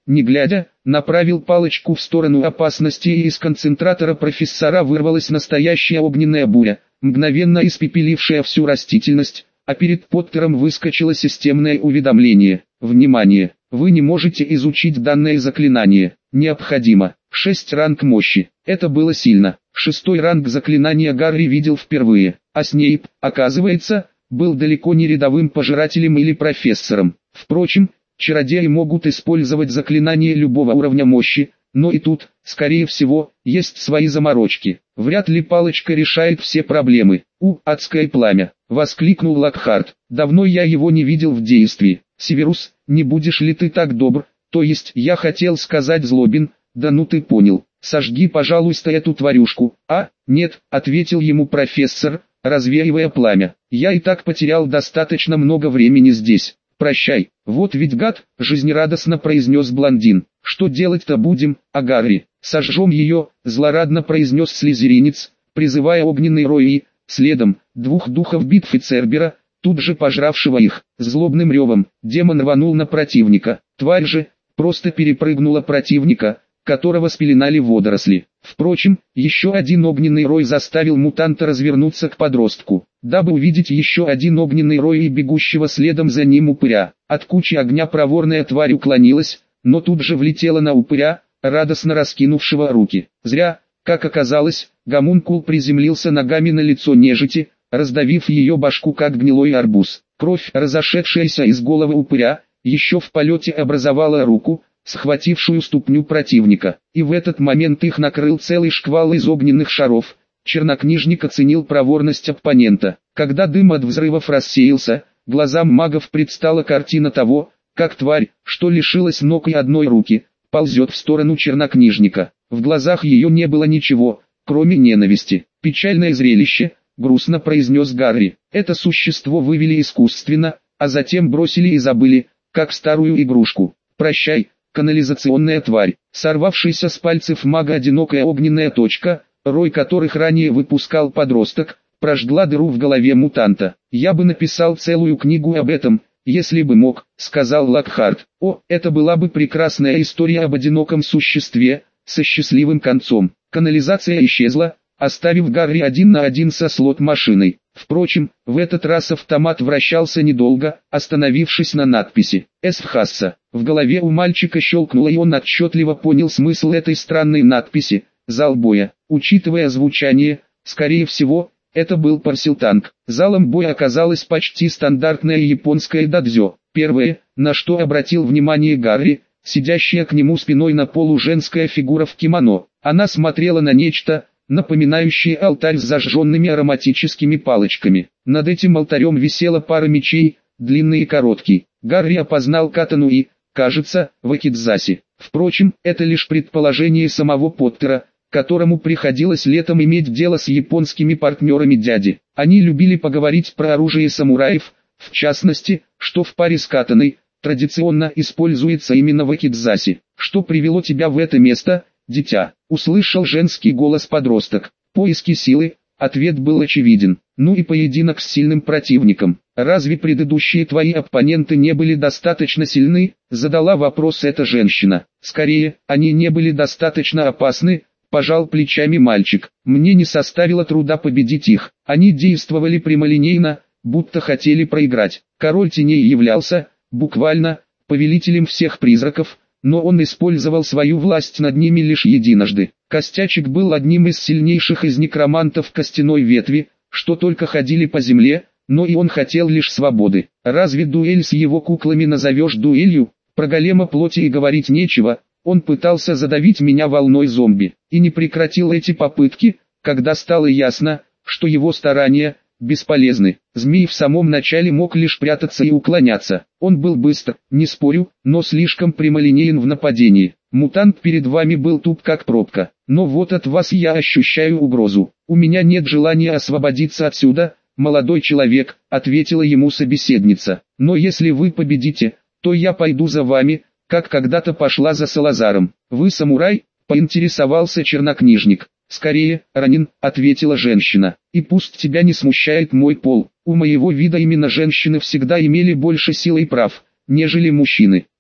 не глядя, направил палочку в сторону опасности, и из концентратора профессора вырвалась настоящая огненная буря, мгновенно испепелившая всю растительность, а перед Поттером выскочило системное уведомление: «Внимание! Вы не можете изучить данное заклинание. Необходимо шесть ранг мощи». Это было сильно. Шестой ранг заклинания Гарри видел впервые, а Снейп, оказывается, был далеко не рядовым пожирателем или профессором. Впрочем, чародеи могут использовать заклинания любого уровня мощи, но и тут, скорее всего, есть свои заморочки. Вряд ли палочка решает все проблемы. «У, адское пламя!» — воскликнул Локхарт. «Давно я его не видел в действии. Северус, не будешь ли ты так добр?» «То есть я хотел сказать Злобин, да ну ты понял. Сожги, пожалуйста, эту тварюшку». «А, нет», — ответил ему профессор, развеивая пламя. «Я и так потерял достаточно много времени здесь. Прощай». «Вот ведь гад», — жизнерадостно произнес блондин. «Что делать-то будем, а Гарри?» «Сожжем ее», — злорадно произнес слизеринец, призывая огненный рой и, следом, двух духов битвы Цербера, тут же пожравшего их. Злобным ревом демон рванул на противника. Тварь же просто перепрыгнула противника, которого спеленали водоросли. Впрочем, еще один огненный рой заставил мутанта развернуться к подростку, дабы увидеть еще один огненный рой и бегущего следом за ним упыря. От кучи огня проворная тварь уклонилась, но тут же влетела на упыря, радостно раскинувшего руки. Зря, как оказалось, гомункул приземлился ногами на лицо нежити, раздавив ее башку как гнилой арбуз. Кровь, разошедшаяся из головы упыря, еще в полете образовала руку, схватившую ступню противника, и в этот момент их накрыл целый шквал из огненных шаров. Чернокнижник оценил проворность оппонента. Когда дым от взрывов рассеялся, глазам магов предстала картина того, как тварь, что лишилась ног и одной руки, ползет в сторону чернокнижника. В глазах ее не было ничего, кроме ненависти. «Печальное зрелище», — грустно произнес Гарри. «Это существо вывели искусственно, а затем бросили и забыли, как старую игрушку. Прощай, канализационная тварь». Сорвавшаяся с пальцев мага одинокая огненная точка, рой которых ранее выпускал подросток, прожгла дыру в голове мутанта. «Я бы написал целую книгу об этом, если бы мог», — сказал Локхарт. «О, это была бы прекрасная история об одиноком существе, со счастливым концом». Канализация исчезла, оставив Гарри один на один со слот-машиной. Впрочем, в этот раз автомат вращался недолго, остановившись на надписи «Эсфхасса». В голове у мальчика щелкнуло, и он отчетливо понял смысл этой странной надписи «Зал боя». Учитывая звучание, скорее всего, это был парсилтанг. Залом боя оказалось почти стандартное японское дадзё. Первое, на что обратил внимание Гарри, сидящая к нему спиной на полу женская фигура в кимоно. Она смотрела на нечто, напоминающее алтарь с зажженными ароматическими палочками. Над этим алтарем висела пара мечей, длинный и короткий. Гарри опознал катану и, кажется, вакидзаси. Впрочем, это лишь предположение самого Поттера, которому приходилось летом иметь дело с японскими партнерами дяди. Они любили поговорить про оружие самураев, в частности, что в паре с катаной традиционно используется именно вакидзаси. «Что привело тебя в это место, дитя?» — услышал женский голос подросток. «Поиски силы», — ответ был очевиден. «Ну и поединок с сильным противником. Разве предыдущие твои оппоненты не были достаточно сильны?» — задала вопрос эта женщина. «Скорее, они не были достаточно опасны», — пожал плечами мальчик. «Мне не составило труда победить их. Они действовали прямолинейно, будто хотели проиграть. Король теней являлся, буквально, повелителем всех призраков, но он использовал свою власть над ними лишь единожды. Костячик был одним из сильнейших из некромантов костяной ветви, что только ходили по земле, но и он хотел лишь свободы. Разве дуэль с его куклами назовешь дуэлью? Про голема плоти и говорить нечего. Он пытался задавить меня волной зомби, и не прекратил эти попытки, когда стало ясно, что его старания бесполезны. Змей в самом начале мог лишь прятаться и уклоняться. Он был быстр, не спорю, но слишком прямолинеен в нападении. Мутант перед вами был туп как пробка. Но вот от вас я ощущаю угрозу. У меня нет желания освободиться отсюда, молодой человек, ответила ему собеседница. Но если вы победите, то я пойду за вами, как когда-то пошла за Салазаром. Вы самурай? Поинтересовался чернокнижник. «Скорее, ранен», — ответила женщина. «И пусть тебя не смущает мой пол. У моего вида именно женщины всегда имели больше сил и прав, нежели мужчины.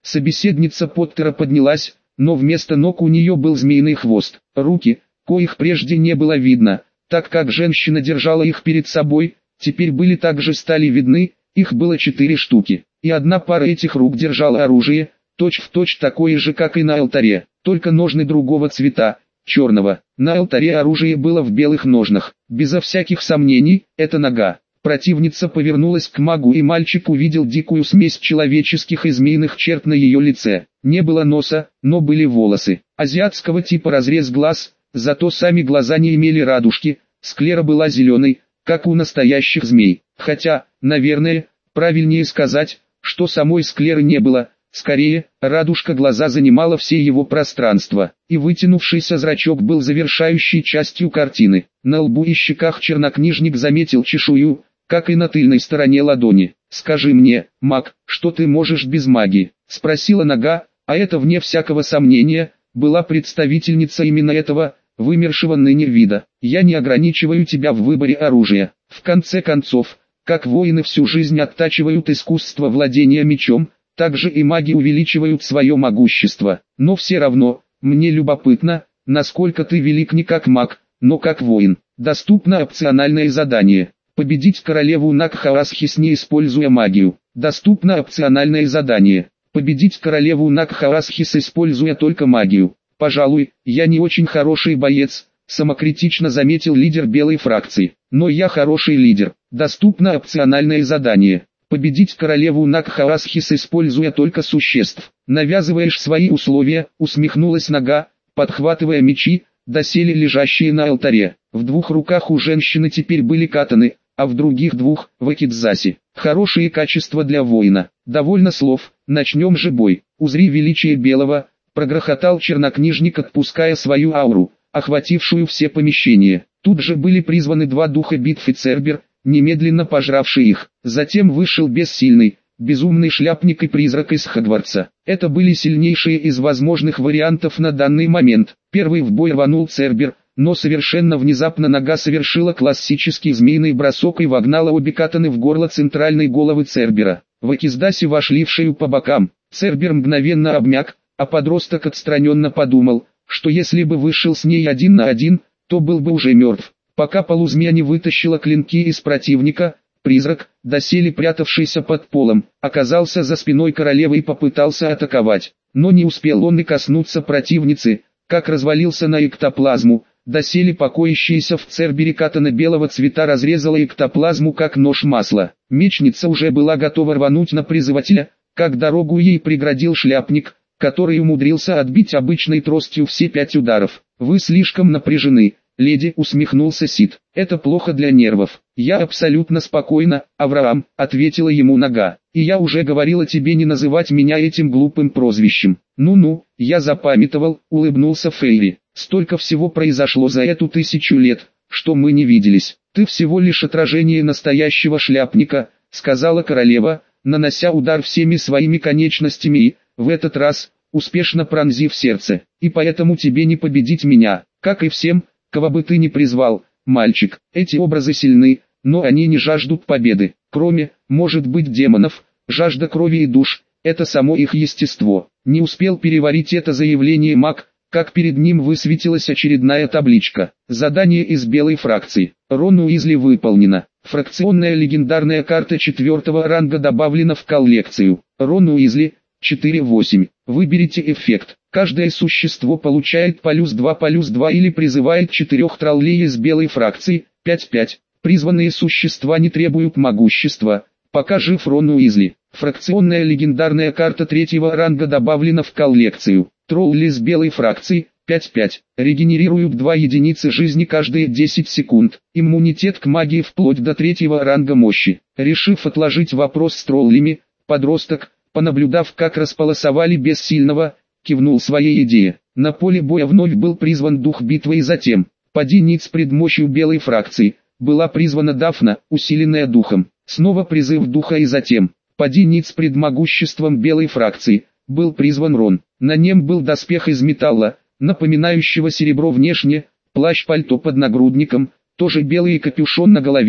Собеседница Поттера поднялась, но вместо ног у нее был змеиный хвост. Руки, коих прежде не было видно, так как женщина держала их перед собой, теперь были также стали видны, их было четыре штуки. И одна пара этих рук держала оружие, точь-в-точь такое же, как и на алтаре, только ножны другого цвета, черного. На алтаре оружие было в белых ножнах. Безо всяких сомнений, это нога. Противница повернулась к магу, и мальчик увидел дикую смесь человеческих и змеиных черт на ее лице. Не было носа, но были волосы. Азиатского типа разрез глаз, зато сами глаза не имели радужки, склера была зеленой, как у настоящих змей. Хотя, наверное, правильнее сказать, что самой склеры не было. Скорее, радужка глаза занимала все его пространство, и вытянувшийся зрачок был завершающей частью картины. На лбу и щеках чернокнижник заметил чешую, как и на тыльной стороне ладони. «Скажи мне, маг, что ты можешь без магии?» — спросила нога, а это, вне всякого сомнения, была представительница именно этого, вымершего ныне вида. «Я не ограничиваю тебя в выборе оружия. В конце концов, как воины всю жизнь оттачивают искусство владения мечом, также и маги увеличивают свое могущество. Но все равно, мне любопытно, насколько ты велик не как маг, но как воин. Доступно опциональное задание. Победить королеву Накхаасхис, не используя магию. Доступно опциональное задание. Победить королеву Накхаасхис, используя только магию. Пожалуй, я не очень хороший боец, самокритично заметил лидер белой фракции. Но я хороший лидер. Доступно опциональное задание. Победить королеву Накхаасхис, используя только существ. Навязываешь свои условия, усмехнулась нога, подхватывая мечи, доселе лежащие на алтаре. В двух руках у женщины теперь были катаны, а в других двух – вакидзаси. Хорошие качества для воина. Довольно слов, начнем же бой. Узри величие белого, прогрохотал чернокнижник, отпуская свою ауру, охватившую все помещения. Тут же были призваны два духа битвы Цербер, немедленно пожравший их. Затем вышел бессильный, безумный шляпник и призрак из Хогвартса. Это были сильнейшие из возможных вариантов на данный момент. Первый в бой рванул Цербер, но совершенно внезапно нога совершила классический змеиный бросок и вогнала обе катаны в горло центральной головы Цербера. Вакидзаси вошли в шею по бокам. Цербер мгновенно обмяк, а подросток отстраненно подумал, что если бы вышел с ней один на один, то был бы уже мертв. Пока полузмея не вытащила клинки из противника, призрак, доселе прятавшийся под полом, оказался за спиной королевы и попытался атаковать. Но не успел он и коснуться противницы, как развалился на эктоплазму. Доселе покоящаяся в Цербере катана белого цвета разрезала эктоплазму как нож масла. Мечница уже была готова рвануть на призывателя, как дорогу ей преградил шляпник, который умудрился отбить обычной тростью все пять ударов. «Вы слишком напряжены, леди», — усмехнулся Сид. «Это плохо для нервов». «Я абсолютно спокойна, Авраам», — ответила ему нога. «И я уже говорила тебе не называть меня этим глупым прозвищем». «Ну-ну, я запамятовал», — улыбнулся Фейри. «Столько всего произошло за эту тысячу лет, что мы не виделись. Ты всего лишь отражение настоящего шляпника», — сказала королева, нанося удар всеми своими конечностями и, в этот раз, успешно пронзив сердце. «И поэтому тебе не победить меня, как и всем, кого бы ты ни призвал, мальчик. Эти образы сильны, но они не жаждут победы. Кроме, может быть, демонов, жажда крови и душ – это само их естество». Не успел переварить это заявление маг, как перед ним высветилась очередная табличка. Задание из белой фракции. Рон Уизли выполнено. Фракционная легендарная карта четвертого ранга добавлена в коллекцию. Рон Уизли, четыре восемь. Выберите эффект. Каждое существо получает плюс два плюс два или призывает четырех троллей из белой фракции, пять пять. Призванные существа не требуют могущества, пока жив Рон Уизли. Фракционная легендарная карта третьего ранга добавлена в коллекцию. Тролли с белой фракции, пять пять. Регенерируют два единицы жизни каждые десять секунд. Иммунитет к магии вплоть до третьего ранга мощи. Решив отложить вопрос с троллями, подросток, понаблюдав, как располосовали бессильного, кивнул своей идее. На поле боя вновь был призван дух битвы, и затем, поди ниц пред мощью белой фракции, была призвана Дафна, усиленная духом. Снова призыв духа, и затем, поди ниц пред могуществом белой фракции, был призван Рон. На нем был доспех из металла, напоминающего серебро внешне, плащ-пальто под нагрудником, тоже белый и капюшон на голове.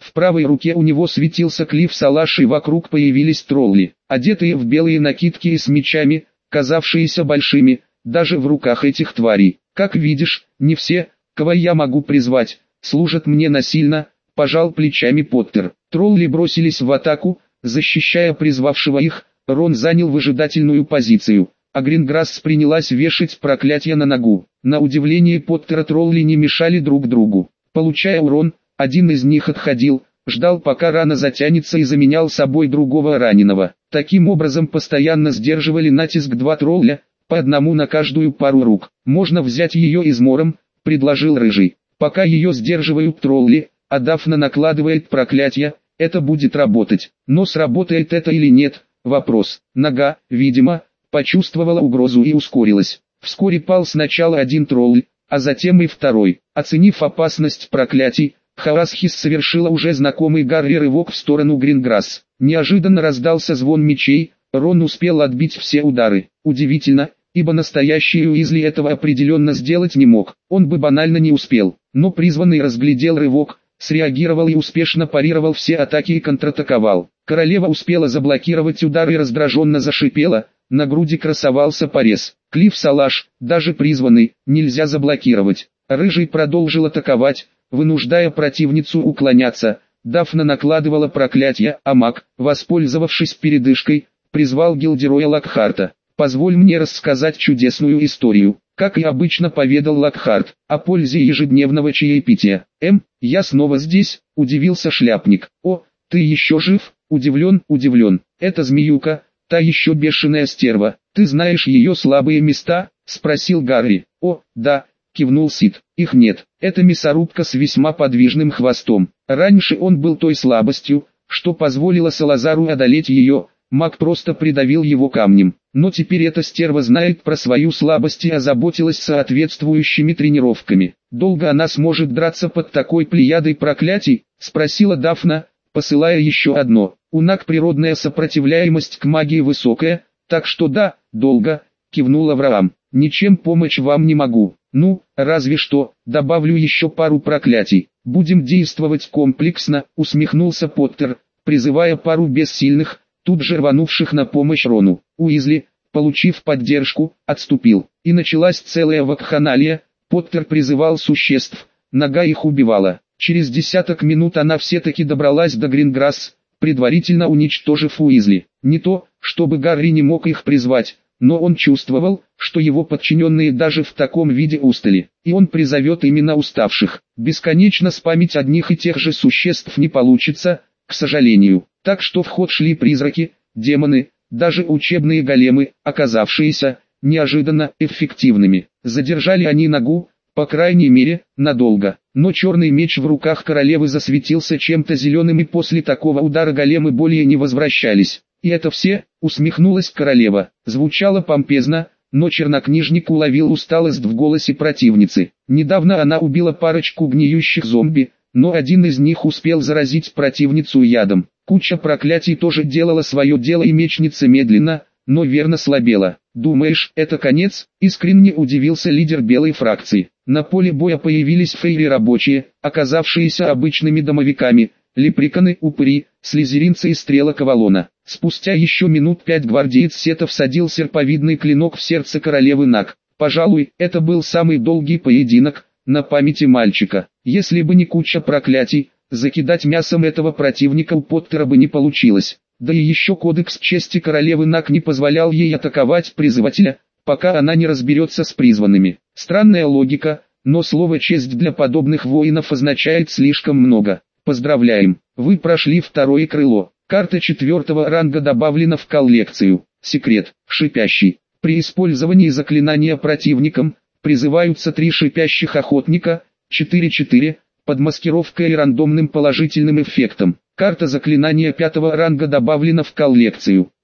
В правой руке у него светился клифф салаш, и вокруг появились тролли, одетые в белые накидки и с мечами, казавшиеся большими, даже в руках этих тварей. Как видишь, не все, кого я могу призвать, служат мне насильно, пожал плечами Поттер. Тролли бросились в атаку, защищая призвавшего их. Рон занял выжидательную позицию, а Гринграсс принялась вешать проклятие на ногу. На удивление Поттера тролли не мешали друг другу. Получая урон, один из них отходил, ждал пока рана затянется и заменял собой другого раненого. Таким образом постоянно сдерживали натиск два тролля, по одному на каждую пару рук. «Можно взять ее измором», — предложил Рыжий. «Пока ее сдерживают тролли, а Дафна накладывает проклятие, это будет работать. Но сработает это или нет — вопрос». Нога, видимо, почувствовала угрозу и ускорилась. Вскоре пал сначала один тролль, а затем и второй. Оценив опасность проклятий, Хаасхис совершила уже знакомый Гарри рывок в сторону Гринграсс. Неожиданно раздался звон мечей, Рон успел отбить все удары. Удивительно, ибо настоящий Уизли этого определенно сделать не мог. Он бы банально не успел. Но призванный разглядел рывок, среагировал и успешно парировал все атаки и контратаковал. Королева успела заблокировать удар и раздраженно зашипела, на груди красовался порез. Клифф салаш, даже призванный, нельзя заблокировать. Рыжий продолжил атаковать, вынуждая противницу уклоняться. Дафна накладывала проклятие, а маг, воспользовавшись передышкой, призвал Гилдероя Локхарта. «Позволь мне рассказать чудесную историю», как и обычно поведал Локхарт, о пользе ежедневного чаепития. «Эм, я снова здесь», — удивился шляпник. «О, ты еще жив?» «Удивлен, удивлен. Это змеюка, та еще бешеная стерва. Ты знаешь ее слабые места?» — спросил Гарри. «О, да», — кивнул Сид. «Их нет. Это мясорубка с весьма подвижным хвостом. Раньше он был той слабостью, что позволило Салазару одолеть ее. Маг просто придавил его камнем. Но теперь эта стерва знает про свою слабость и озаботилась соответствующими тренировками. Долго она сможет драться под такой плеядой проклятий?» — спросила Дафна, посылая еще одно. «У Наг природная сопротивляемость к магии высокая, так что да, долго», — кивнул Авраам. «Ничем помочь вам не могу. Ну, разве что, добавлю еще пару проклятий. Будем действовать комплексно», — усмехнулся Поттер, призывая пару бессильных, тут же рванувших на помощь Рону. Уизли, получив поддержку, отступил. И началась целая вакханалия. Поттер призывал существ, нога их убивала. Через десяток минут она все-таки добралась до Гринграсс, предварительно уничтожив Уизли. Не то, чтобы Гарри не мог их призвать, но он чувствовал, что его подчиненные даже в таком виде устали, и он призовет именно уставших. Бесконечно спамить одних и тех же существ не получится, к сожалению. Так что в ход шли призраки, демоны, даже учебные големы, оказавшиеся неожиданно эффективными. Задержали они ногу, по крайней мере, надолго. Но черный меч в руках королевы засветился чем-то зеленым, и после такого удара големы более не возвращались. «И это все?» — усмехнулась королева. Звучало помпезно, но чернокнижник уловил усталость в голосе противницы. Недавно она убила парочку гниющих зомби, но один из них успел заразить противницу ядом. Куча проклятий тоже делала свое дело, и мечница медленно, но верно слабела. «Думаешь, это конец?» — искренне удивился лидер белой фракции. На поле боя появились фейри-рабочие, оказавшиеся обычными домовиками, лепреконы, упыри, слизеринцы и стрелок Авалона. Спустя еще минут пять гвардеец Сета всадил серповидный клинок в сердце королевы Наг. Пожалуй, это был самый долгий поединок на памяти мальчика. Если бы не куча проклятий, закидать мясом этого противника у Поттера бы не получилось. Да и еще кодекс чести королевы Наг не позволял ей атаковать призывателя, пока она не разберется с призванными. Странная логика, но слово «честь» для подобных воинов означает слишком много. Поздравляем, вы прошли второе крыло. Карта четвертого ранга добавлена в коллекцию. Секрет, шипящий. При использовании заклинания противником, призываются три шипящих охотника, четыре-четыре, под маскировкой и рандомным положительным эффектом. Карта заклинания пятого ранга добавлена в коллекцию.